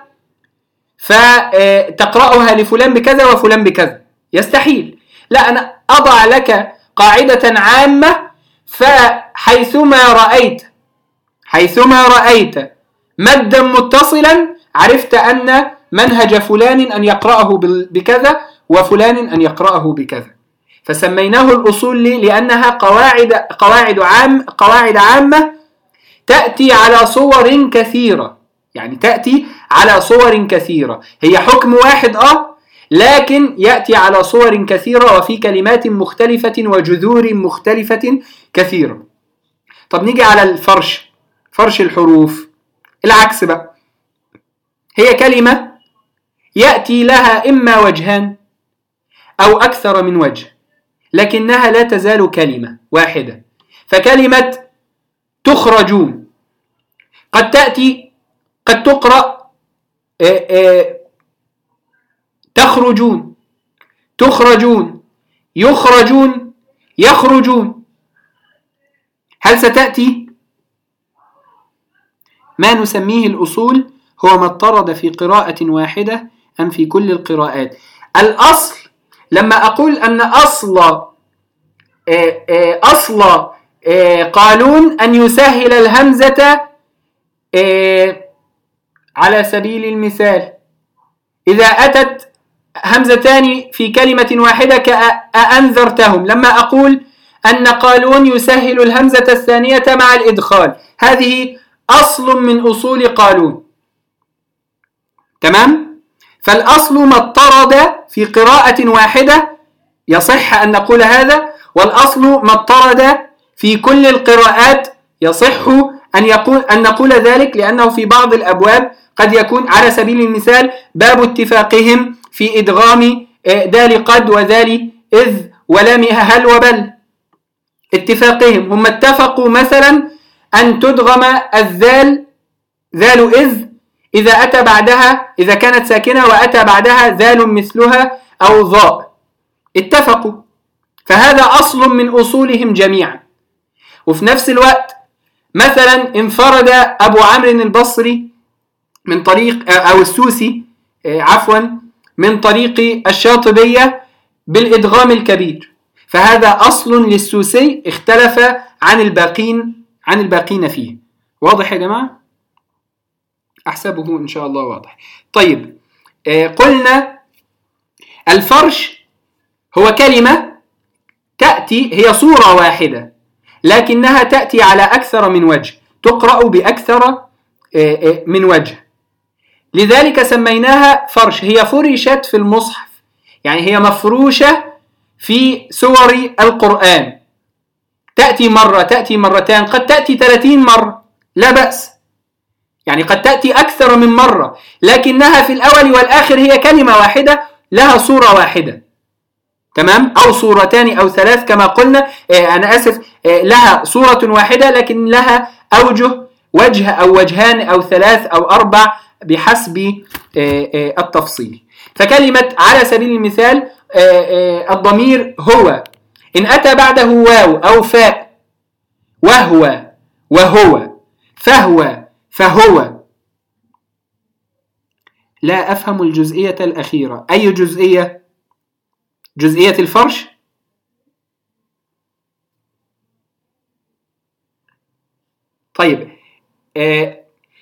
فتقرأها لفلان بكذا وفلان بكذا، يستحيل. لا، أنا أضع لك قاعدة عامة، فحيثما رأيت حيثما رأيت مدا متصلا عرفت أن منهج فلان أن يقرأه بكذا وفلان أن يقرأه بكذا. فسميناه الأصول لأنها قواعد قواعد عام قواعد عامة تأتي على صور كثيرة، يعني تأتي على صور كثيرة، هي حكم واحد آه لكن يأتي على صور كثيرة وفي كلمات مختلفة وجذور مختلفة كثيرة. طب نيجي على الفرش، فرش الحروف العكس بقى، هي كلمة يأتي لها إما وجهان أو أكثر من وجه. لكنها لا تزال كلمة واحدة. فكلمة تخرجون قد تأتي قد تقرأ آآ آآ تخرجون، تخرجون، يخرجون، يخرجون. هل ستأتي؟ ما نسميه الأصول هو ما اضطرد في قراءة واحدة أم في كل القراءات. الأصل لما أقول أن أصل أصل قالون أن يسهل الهمزة على سبيل المثال إذا أتت همزتان في كلمة واحدة كأنذرتهم، لما أقول أن قالون يسهل الهمزة الثانية مع الإدخال، هذه أصل من أصول قالون. تمام؟ فالأصل ما اضطرد في قراءة واحدة يصح أن نقول هذا، والأصل ما اضطرد في كل القراءات يصح أن, يقول أن نقول ذلك، لأنه في بعض الأبواب قد يكون على سبيل المثال باب اتفاقهم في إدغام دال قد وذال إذ ولامها هل وبل. اتفاقهم هم اتفقوا مثلا أن تدغم الذال ذال إذ إذا أتى بعدها إذا كانت ساكنة وأتى بعدها ذال مثلها أو ضاء، اتفقوا، فهذا أصل من أصولهم جميعا. وفي نفس الوقت مثلا انفرد أبو عمرو البصري من طريق أو السوسي عفوا من طريق الشاطبية بالإدغام الكبير، فهذا أصل للسوسي اختلف عن الباقين عن الباقين فيه. واضح يا جماعة؟ أحسبه إن شاء الله واضح. طيب قلنا الفرش هو كلمة تأتي هي صورة واحدة لكنها تأتي على أكثر من وجه، تقرأ بأكثر من وجه، لذلك سميناها فرش. هي فرشت في المصحف، يعني هي مفروشة في سور القرآن، تأتي مرة، تأتي مرتان، قد تأتي ثلاثين مرة لا بأس، يعني قد تأتي أكثر من مرة، لكنها في الأول والآخر هي كلمة واحدة لها صورة واحدة. تمام؟ أو صورتان أو ثلاث كما قلنا، آه أنا آسف، آه لها صورة واحدة لكن لها أوجه، وجه أو وجهان أو ثلاث أو أربع بحسب آه آه التفصيل. فكلمة على سبيل المثال آه آه الضمير هو إن أتى بعده واو أو فاء، وهو وهو فهو فهو. لا أفهم الجزئية الأخيرة. أي جزئية؟ جزئية الفرش؟ طيب آه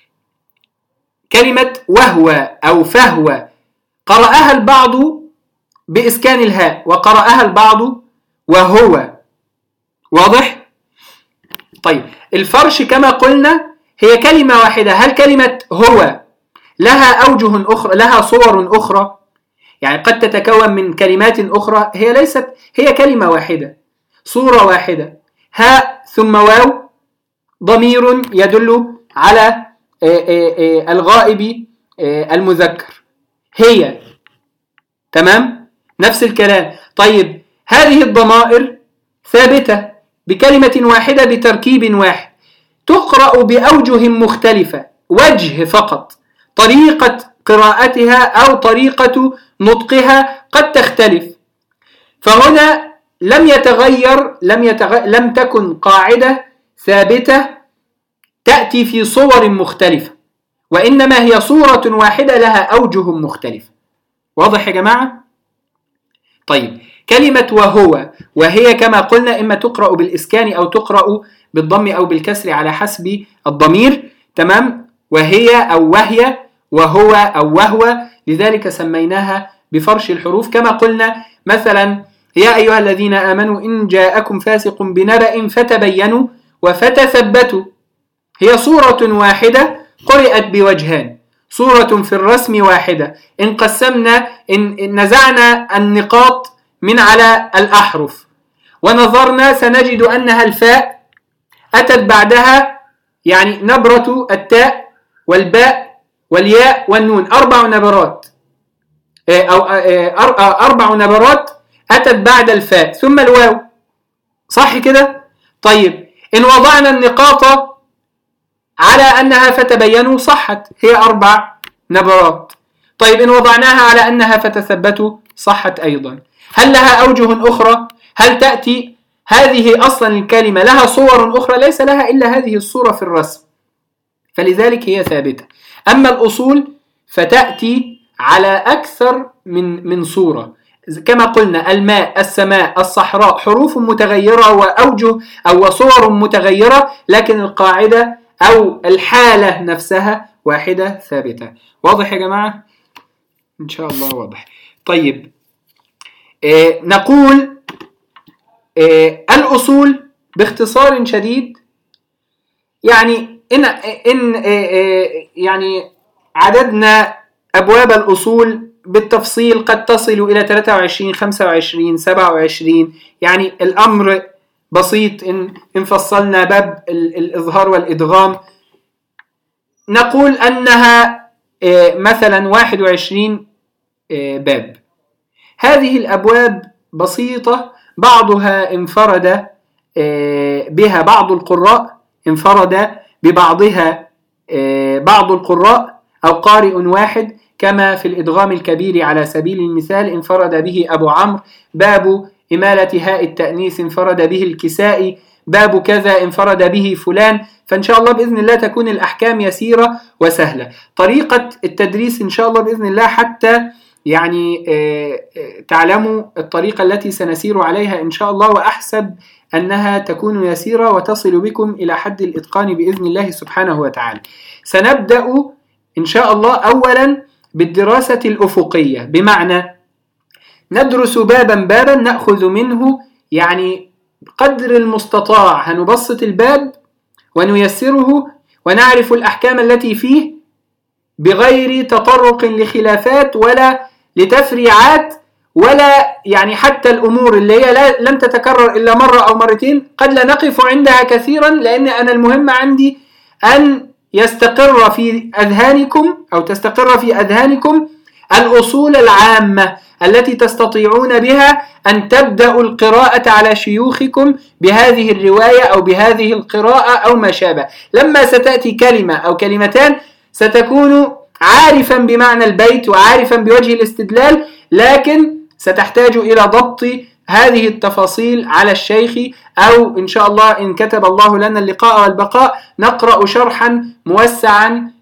كلمة وهو أو فهو قرأها البعض بإسكان الهاء وقرأها البعض وهو. واضح؟ طيب الفرش كما قلنا هي كلمة واحدة. هل كلمة هو لها أوجه أخرى، لها صور أخرى؟ يعني قد تتكون من كلمات أخرى، هي ليست، هي كلمة واحدة، صورة واحدة، هاء ثم واو، ضمير يدل على الغائب المذكر، هي. تمام؟ نفس الكلام. طيب هذه الضمائر ثابتة بكلمة واحدة بتركيب واحد، تقرأ بأوجه مختلفة، وجه فقط، طريقة قراءتها أو طريقة نطقها قد تختلف. فهنا لم يتغير لم, يتغ... لم تكن قاعدة ثابتة تأتي في صور مختلفة، وإنما هي صورة واحدة لها أوجه مختلفة. واضح يا جماعة؟ طيب كلمة وهو، وهي كما قلنا إما تقرأ بالإسكان أو تقرأ بالضم أو بالكسر على حسب الضمير. تمام؟ وهي أو وهي، وهو أو وهو، لذلك سميناها بفرش الحروف. كما قلنا مثلا يا أيها الذين آمنوا إن جاءكم فاسق بنبأ فتبينوا وفتثبتوا، هي صورة واحدة قرأت بوجهان، صورة في الرسم واحدة، إن قسمنا إن نزعنا النقاط من على الأحرف ونظرنا سنجد أنها الفاء أتت بعدها يعني نبرة التاء والباء والياء والنون، أربع نبرات أو أربع نبرات أتت بعد الفاء ثم الواو، صح كده؟ طيب إن وضعنا النقاط على أنها فتبينوا صحت، هي أربع نبرات. طيب إن وضعناها على أنها فتثبتوا صحت أيضا. هل لها أوجه أخرى؟ هل تأتي هذه أصلا الكلمة لها صور أخرى؟ ليس لها إلا هذه الصورة في الرسم، فلذلك هي ثابتة. أما الأصول فتأتي على أكثر من من صورة، كما قلنا الماء، السماء، الصحراء، حروف متغيرة وأوجه أو صور متغيرة، لكن القاعدة أو الحالة نفسها واحدة ثابتة. واضح يا جماعة؟ إن شاء الله واضح. طيب آه نقول آه الأصول باختصار شديد، يعني إن إن آه آه يعني عددنا أبواب الأصول بالتفصيل قد تصل إلى ثلاثة وعشرين، خمسة وعشرين، سبعة وعشرين، يعني الأمر بسيط إن إن فصلنا باب الإظهار والإدغام نقول أنها مثلا واحد وعشرين باب. هذه الأبواب بسيطة، بعضها انفرد بها بعض القراء، انفرد ببعضها بعض القراء أو قارئ واحد، كما في الإدغام الكبير على سبيل المثال انفرد به أبو عمرو، باب إمالة هاء التأنيث انفرد به الكسائي، باب كذا انفرد به فلان. فإن شاء الله بإذن الله تكون الأحكام يسيرة وسهلة. طريقة التدريس إن شاء الله بإذن الله حتى يعني تعلموا الطريقة التي سنسير عليها إن شاء الله، وأحسب أنها تكون يسيرة وتصل بكم إلى حد الإتقان بإذن الله سبحانه وتعالى. سنبدأ إن شاء الله أولا بالدراسة الأفقية، بمعنى ندرس بابا بابا نأخذ منه يعني قدر المستطاع، هنبسط الباب ونيسره ونعرف الأحكام التي فيه بغير تطرق لخلافات ولا لتفريعات، ولا يعني حتى الأمور اللي هي لا لم تتكرر إلا مرة أو مرتين قد لا نقف عندها كثيرا، لأن أنا المهم عندي أن يستقر في أذهانكم أو تستقر في أذهانكم الأصول العامة التي تستطيعون بها أن تبدأوا القراءة على شيوخكم بهذه الرواية أو بهذه القراءة أو ما شابه. لما ستأتي كلمة أو كلمتان ستكون عارفا بمعنى البيت وعارفا بوجه الاستدلال، لكن ستحتاج إلى ضبط هذه التفاصيل على الشيخ، أو إن شاء الله إن كتب الله لنا اللقاء والبقاء نقرأ شرحا موسعا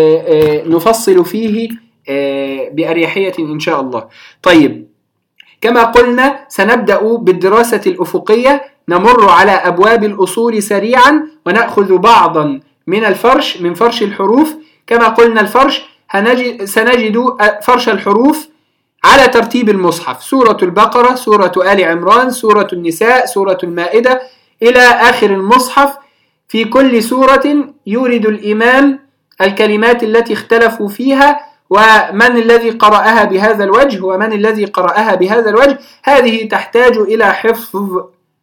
نفصل فيه بأريحية إن شاء الله. طيب كما قلنا سنبدأ بالدراسة الأفقية، نمر على أبواب الأصول سريعا ونأخذ بعضا من الفرش من فرش الحروف. كما قلنا الفرش هنجد سنجد فرش الحروف على ترتيب المصحف: سورة البقرة، سورة آل عمران، سورة النساء، سورة المائدة، إلى آخر المصحف. في كل سورة يورد الإمام الكلمات التي اختلفوا فيها، ومن الذي قرأها بهذا الوجه ومن الذي قرأها بهذا الوجه. هذه تحتاج إلى حفظ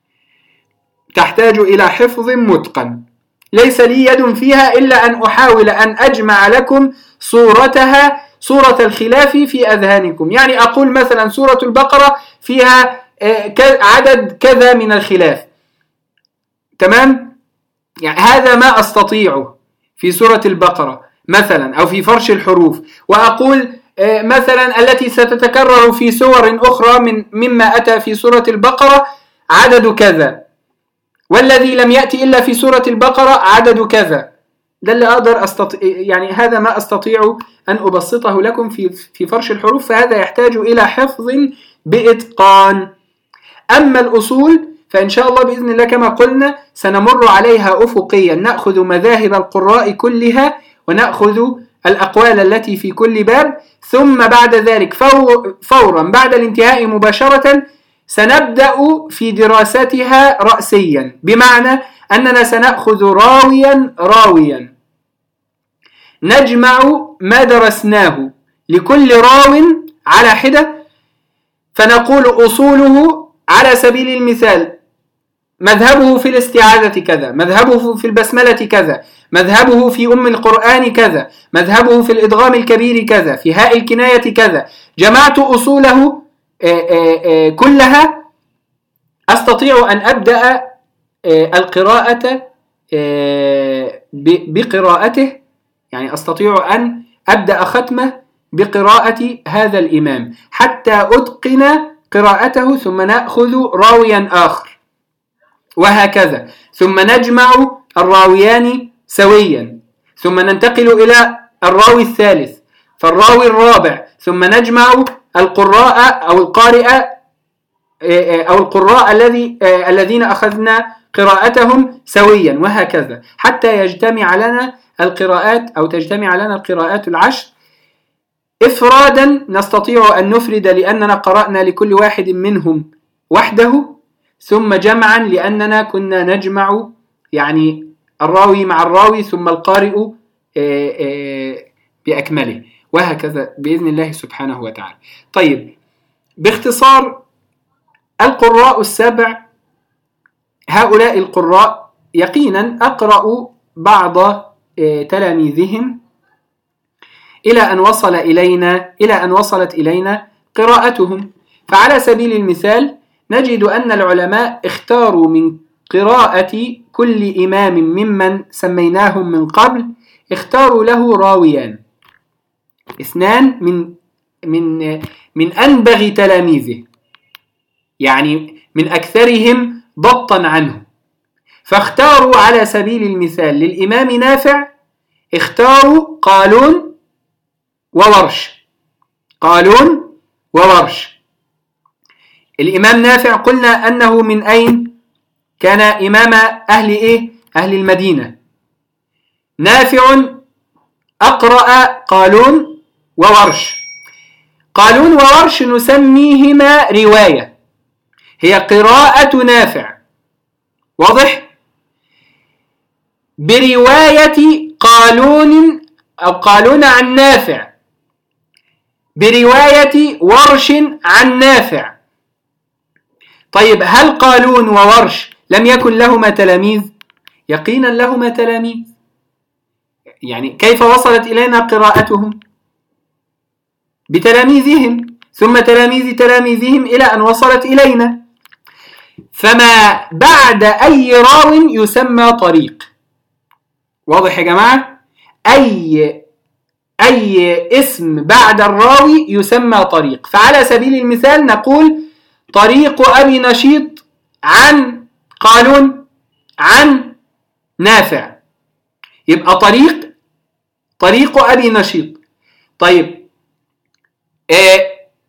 تحتاج إلى حفظ متقن، ليس لي يد فيها إلا أن أحاول أن أجمع لكم صورتها، صورة الخلاف في أذهانكم. يعني أقول مثلا سورة البقرة فيها عدد كذا من الخلاف، تمام؟ يعني هذا ما أستطيعه في سورة البقرة مثلا أو في فرش الحروف، وأقول مثلا التي ستتكرر في سور أخرى من مما أتى في سورة البقرة عدد كذا، والذي لم يأتي إلا في سورة البقرة عدد كذا. ده اللي أقدر أستطيع، يعني هذا ما أستطيع أن أبسطه لكم في في فرش الحروف، فهذا يحتاج إلى حفظ بإتقان. أما الأصول فإن شاء الله بإذن الله كما قلنا سنمر عليها أفقيا، نأخذ مذاهب القراء كلها ونأخذ الأقوال التي في كل باب، ثم بعد ذلك فورا بعد الانتهاء مباشرة سنبدأ في دراستها رأسيا، بمعنى أننا سنأخذ راويا راويا نجمع ما درسناه لكل راو على حدة، فنقول أصوله على سبيل المثال مذهبه في الاستعاذة كذا، مذهبه في البسملة كذا، مذهبه في أم القرآن كذا، مذهبه في الإدغام الكبير كذا، في هاء الكناية كذا. جمعت أصوله كلها أستطيع أن أبدأ القراءة بقراءته، يعني أستطيع أن أبدأ ختمه بقراءة هذا الإمام حتى أتقن قراءته، ثم نأخذ راويا آخر وهكذا، ثم نجمع الراويان سويا، ثم ننتقل إلى الراوي الثالث فالراوي الرابع، ثم نجمع القراء أو القارئ أو القراء الذي الذين أخذنا قراءتهم سويا وهكذا، حتى يجتمع لنا القراءات أو تجتمع لنا القراءات العشر. إفرادا نستطيع أن نفرد لأننا قرأنا لكل واحد منهم وحده، ثم جمعا لأننا كنا نجمع يعني الراوي مع الراوي ثم القارئ بأكمله، وهكذا بإذن الله سبحانه وتعالى. طيب، باختصار القراء السبع هؤلاء القراء يقينا أقرأ بعض تلاميذهم إلى أن وصل إلينا إلى أن وصلت إلينا قراءتهم. فعلى سبيل المثال نجد أن العلماء اختاروا من قراءة كل إمام ممن سميناهم من قبل، اختاروا له راويان، اثنان من من من أنبغ تلاميذه، يعني من أكثرهم ضبطا عنه. فاختاروا على سبيل المثال للإمام نافع اختاروا قالون وورش، قالون وورش. الإمام نافع قلنا أنه من أين؟ كان إمام أهل إيه؟ أهل المدينة. نافع أقرأ قالون وورش. قالون وورش نسميهما رواية، هي قراءة نافع، واضح؟ برواية قالون أو قالون عن نافع، برواية ورش عن نافع. طيب، هل قالون وورش لم يكن لهما تلاميذ؟ يقينا لهما تلاميذ، يعني كيف وصلت إلينا قراءتهم؟ بتلاميذهم، ثم تلاميذ تلاميذهم إلى أن وصلت إلينا. فما بعد أي راو يسمى طريق، واضح يا جماعة؟ أي أي اسم بعد الراوي يسمى طريق. فعلى سبيل المثال نقول طريق أبي نشيط عن قالون عن نافع، يبقى طريق طريق أبي نشيط. طيب، آه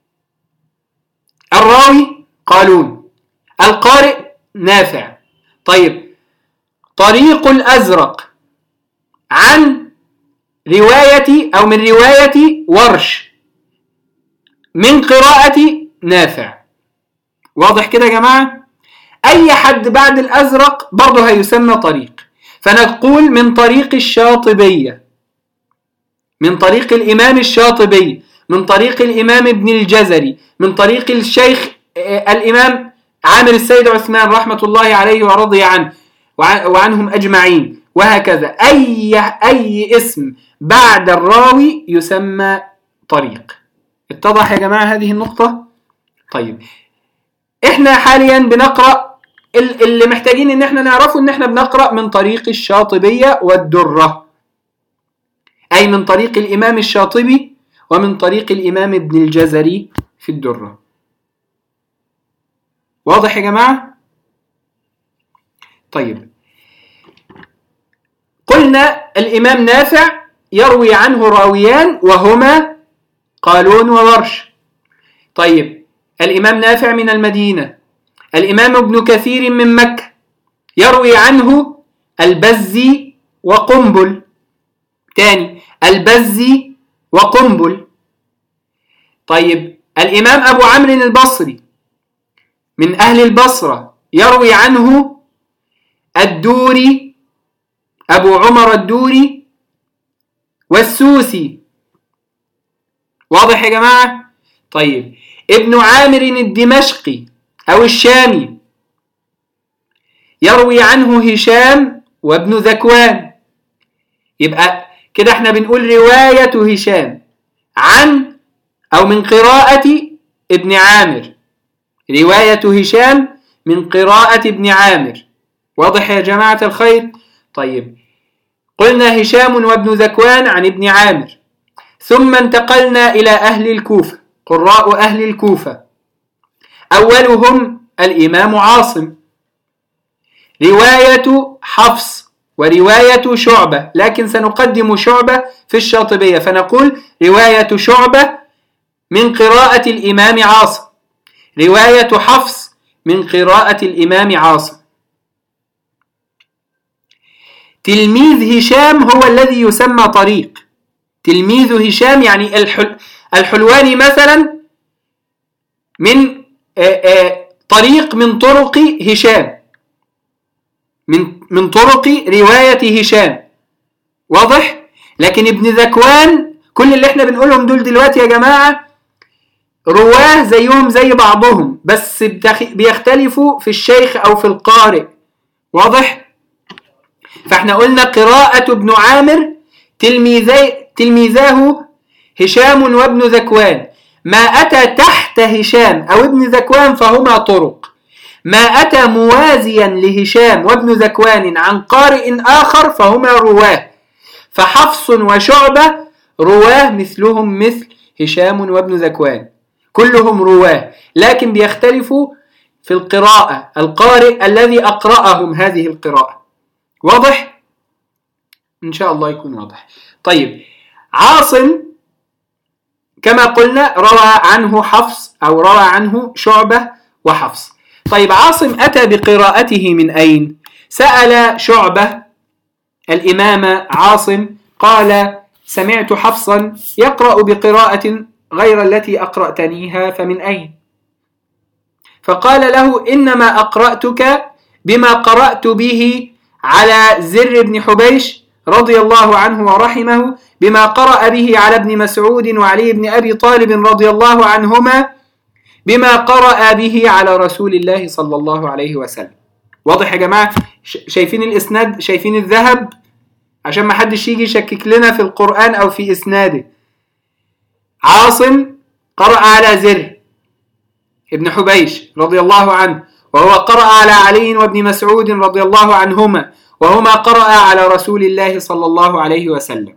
الراوي قالون، القارئ نافع. طيب، طريق الأزرق عن رواية أو من رواية ورش من قراءة نافع، واضح كده يا جماعة؟ أي حد بعد الأزرق برضه هيسمى طريق. فنقول من طريق الشاطبية، من طريق الإمام الشاطبي، من طريق الإمام ابن الجزري، من طريق الشيخ الإمام عامر السيد عثمان رحمة الله عليه ورضي عنه وعنهم أجمعين، وهكذا. أي أي اسم بعد الراوي يسمى طريق. اتضح يا جماعة هذه النقطة؟ طيب، احنا حاليا بنقرأ اللي محتاجين ان احنا نعرفه، ان احنا بنقرأ من طريق الشاطبية والدرة، أي من طريق الإمام الشاطبي ومن طريق الإمام ابن الجزري في الدرة. واضح يا جماعة؟ طيب، قلنا الإمام نافع يروي عنه راويان وهما قالون وورش. طيب، الإمام نافع من المدينة، الإمام ابن كثير من مكة يروي عنه البزي وقنبل. تاني، البزي وقنبل. طيب، الإمام أبو عمرو البصري من أهل البصرة يروي عنه الدوري، أبو عمر الدوري والسوسي. واضح يا جماعة؟ طيب، ابن عامر الدمشقي أو الشامي يروي عنه هشام وابن ذكوان. يبقى كده احنا بنقول رواية هشام عن أو من قراءة ابن عامر، رواية هشام من قراءة ابن عامر. واضح يا جماعة الخير؟ طيب، قلنا هشام وابن ذكوان عن ابن عامر، ثم انتقلنا إلى أهل الكوفة، قراء أهل الكوفة. أولهم الإمام عاصم، رواية حفص ورواية شعبة، لكن سنقدم شعبة في الشاطبية، فنقول رواية شعبة من قراءة الإمام عاصم، رواية حفص من قراءة الإمام عاصم. تلميذ هشام هو الذي يسمى طريق. تلميذ هشام يعني الحل... الحلواني مثلا من آآ آآ طريق من طرق هشام، من من طرق رواية هشام. واضح؟ لكن ابن ذكوان، كل اللي احنا بنقولهم دول دلوقتي يا جماعة رواه زيهم زي بعضهم، بس بيختلفوا في الشيخ أو في القارئ. واضح؟ فاحنا قلنا قراءة ابن عامر تلميذي تلميذاه هشام وابن ذكوان، ما أتى تحت هشام أو ابن ذكوان فهما طرق، ما أتى موازيا لهشام وابن ذكوان عن قارئ آخر فهما رواه. فحفص وشعبة رواه مثلهم مثل هشام وابن ذكوان، كلهم رواه، لكن بيختلفوا في القراءة، القارئ الذي أقرأهم هذه القراءة. واضح؟ إن شاء الله يكون واضح. طيب، عاصم كما قلنا روى عنه حفص أو روى عنه شعبة وحفص. طيب، عاصم أتى بقراءته من أين؟ سأل شعبة الإمام عاصم قال: سمعت حفصا يقرأ بقراءة غير التي أقرأتنيها فمن أين؟ فقال له: إنما أقرأتك بما قرأت به على زر بن حبيش رضي الله عنه ورحمه، بما قرأ به على ابن مسعود وعلي بن أبي طالب رضي الله عنهما، بما قرأ به على رسول الله صلى الله عليه وسلم. واضح يا جماعة؟ شايفين الإسناد؟ شايفين الذهب؟ عشان ما حدش يجي يشكك لنا في القرآن أو في إسناده. عاصم قرأ على زر ابن حبيش رضي الله عنه، وهو قرأ على علي وابن مسعود رضي الله عنهما، وهما قرأ على رسول الله صلى الله عليه وسلم.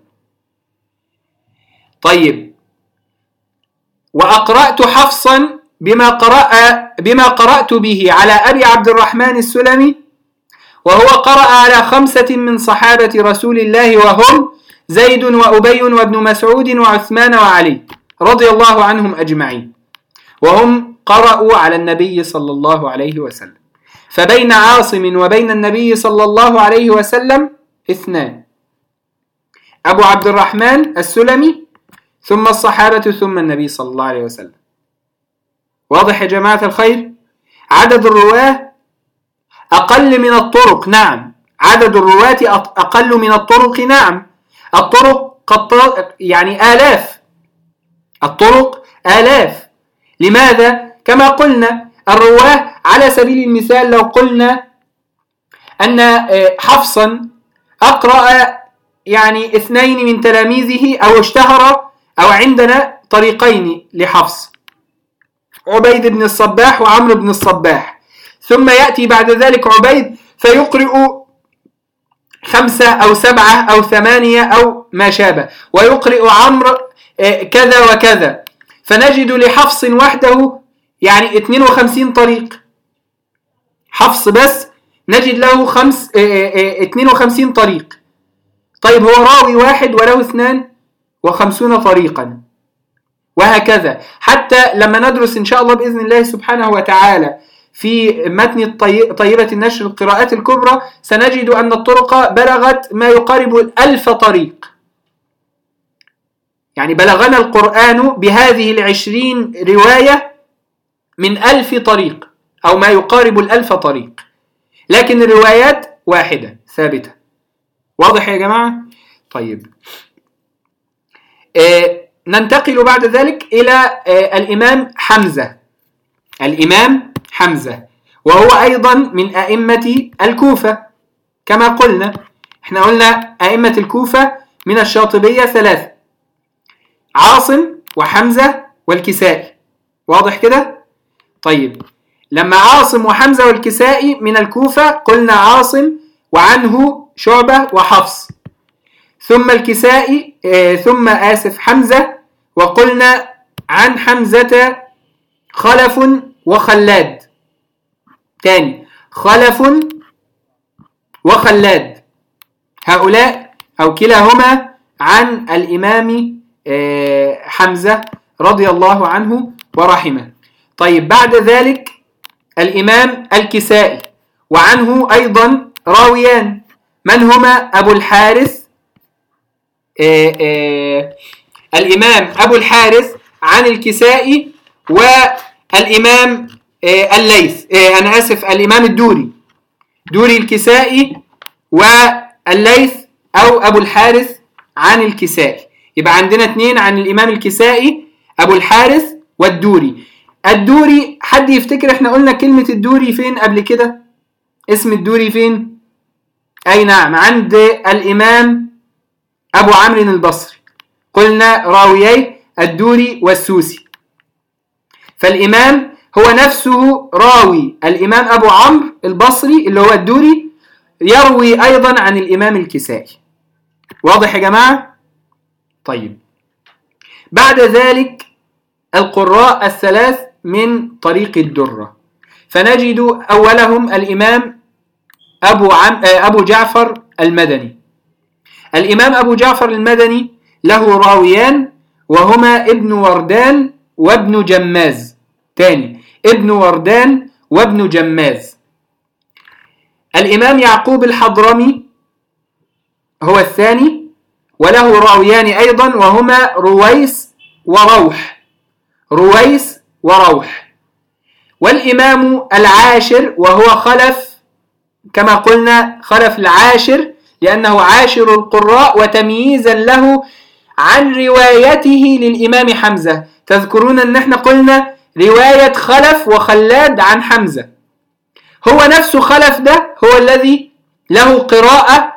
طيب، وأقرأت حفصا بما قرأ بما قرأت به على أبي عبد الرحمن السلمي، وهو قرأ على خمسة من صحابة رسول الله، وهم زيد وأبي وابن مسعود وعثمان وعلي رضي الله عنهم أجمعين، وهم قرأوا على النبي صلى الله عليه وسلم. فبين عاصم وبين النبي صلى الله عليه وسلم اثنان: أبو عبد الرحمن السلمي، ثم الصحابة، ثم النبي صلى الله عليه وسلم. واضح يا جماعة الخير؟ عدد الرواه أقل من الطرق، نعم. عدد الرواة أقل من الطرق، نعم. الطرق قد يعني آلاف، الطرق آلاف. لماذا؟ كما قلنا الرواه على سبيل المثال، لو قلنا أن حفصا أقرأ يعني اثنين من تلاميذه أو اشتهر، أو عندنا طريقين لحفص، عبيد بن الصباح وعمرو بن الصباح، ثم يأتي بعد ذلك عبيد فيقرأ خمسة أو سبعة أو ثمانية أو ما شابه، ويقرأ عمرو كذا وكذا، فنجد لحفص وحده يعني اثنين وخمسين طريق. حفص بس نجد له خمس اثنين وخمسين طريق. طيب، هو راوي واحد وله اثنان وخمسون طريقا، وهكذا حتى لما ندرس إن شاء الله بإذن الله سبحانه وتعالى في متن طيبة النشر القراءات الكبرى، سنجد أن الطرق بلغت ما يقارب الألف طريق. يعني بلغنا القرآن بهذه العشرين رواية من ألف طريق، أو ما يقارب الألف طريق، لكن الروايات واحدة ثابتة. واضح يا جماعة؟ طيب، آه ننتقل بعد ذلك إلى آه الإمام حمزة. الإمام حمزة وهو أيضا من أئمة الكوفة كما قلنا. احنا قلنا أئمة الكوفة من الشاطبية ثلاثة: عاصم وحمزة والكسائي. واضح كده؟ طيب لما عاصم وحمزة والكسائي من الكوفة قلنا عاصم وعنه شعبة وحفص، ثم الكسائي آه ثم آسف حمزة، وقلنا عن حمزة خلف وخلاد. تاني خلف وخلاد، هؤلاء أو كلاهما عن الإمام آه حمزة رضي الله عنه ورحمه. طيب بعد ذلك الإمام الكسائي وعنه أيضا راويان، من هما؟ أبو الحارث آآ آآ الإمام أبو الحارث عن الكسائي، والإمام الليث أنا آسف الإمام الدوري، دوري الكسائي والليث أو أبو الحارث عن الكسائي. يبقى عندنا اثنين عن الإمام الكسائي، أبو الحارث والدوري. الدوري حد يفتكر احنا قلنا كلمة الدوري فين قبل كده؟ اسم الدوري فين؟ أي نعم، عند الإمام أبو عمرو البصري، قلنا راويي الدوري والسوسي. فالإمام هو نفسه راوي الإمام أبو عمرو البصري اللي هو الدوري، يروي أيضا عن الإمام الكسائي. واضح يا جماعة؟ طيب بعد ذلك القراء الثلاث من طريق الدرة، فنجد أولهم الإمام أبو, عم أبو جعفر المدني. الإمام أبو جعفر المدني له راويان وهما ابن وردان وابن جماز. تاني ابن وردان وابن جماز. الإمام يعقوب الحضرمي هو الثاني وله راويان أيضا وهما رويس وروح، رويس وروح. والإمام العاشر وهو خلف، كما قلنا خلف العاشر لأنه عاشر القراء وتمييزا له عن روايته للإمام حمزة. تذكرون أن احنا قلنا رواية خلف وخلاد عن حمزة، هو نفسه خلف ده هو الذي له قراءة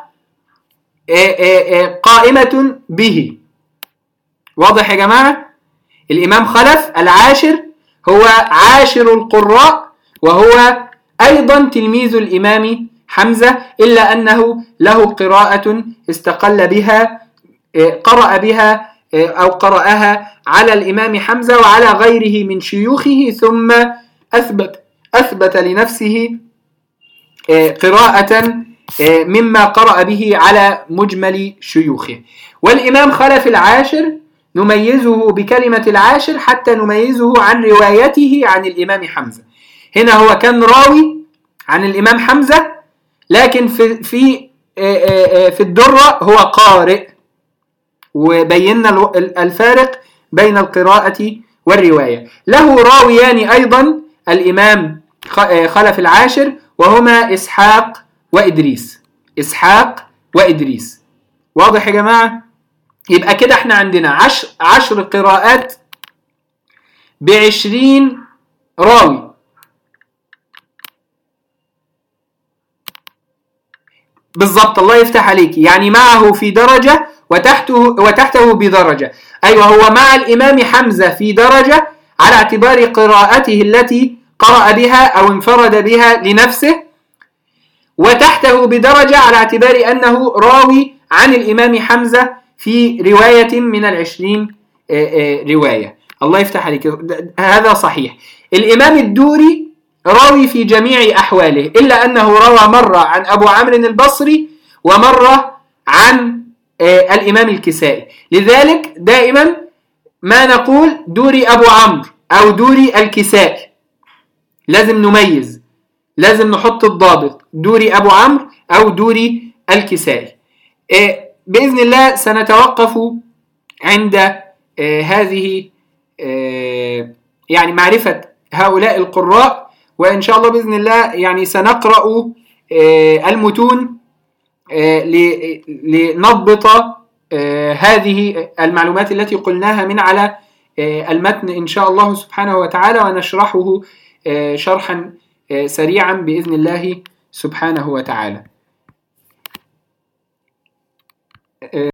قائمة به. واضح يا جماعة؟ الإمام خلف العاشر هو عاشر القراء وهو أيضا تلميذ الإمام حمزة، إلا أنه له قراءة استقل بها، قرأ بها أو قرأها على الإمام حمزة وعلى غيره من شيوخه، ثم أثبت, أثبت لنفسه قراءة مما قرأ به على مجمل شيوخه. والإمام خلف العاشر نميزه بكلمة العاشر حتى نميزه عن روايته عن الإمام حمزة. هنا هو كان راوي عن الإمام حمزة، لكن في في في الدرة هو قارئ، وبينا الفارق بين القراءة والرواية. له راويان أيضا الإمام خلف العاشر وهما إسحاق وإدريس، إسحاق وإدريس. واضح يا جماعة؟ يبقى كده احنا عندنا عشر, عشر قراءات بعشرين راوي. بالضبط، الله يفتح عليك، يعني معه في درجة وتحته, وتحته بدرجة. أيوة، هو مع الإمام حمزة في درجة على اعتبار قراءته التي قرأ بها أو انفرد بها لنفسه، وتحته بدرجة على اعتبار أنه راوي عن الإمام حمزة في رواية من العشرين رواية. الله يفتح عليك، هذا صحيح. الإمام الدوري راوي في جميع أحواله، إلا أنه روى مرة عن أبو عمرو البصري ومرة عن الإمام الكسائي. لذلك دائما ما نقول دوري أبو عمرو أو دوري الكسائي، لازم نميز، لازم نحط الضابط، دوري أبو عمرو أو دوري الكسائي. بإذن الله سنتوقف عند هذه يعني معرفة هؤلاء القراء، وإن شاء الله بإذن الله يعني سنقرأ المتون لنضبط هذه المعلومات التي قلناها من على المتن إن شاء الله سبحانه وتعالى، ونشرحه شرحا سريعا بإذن الله سبحانه وتعالى.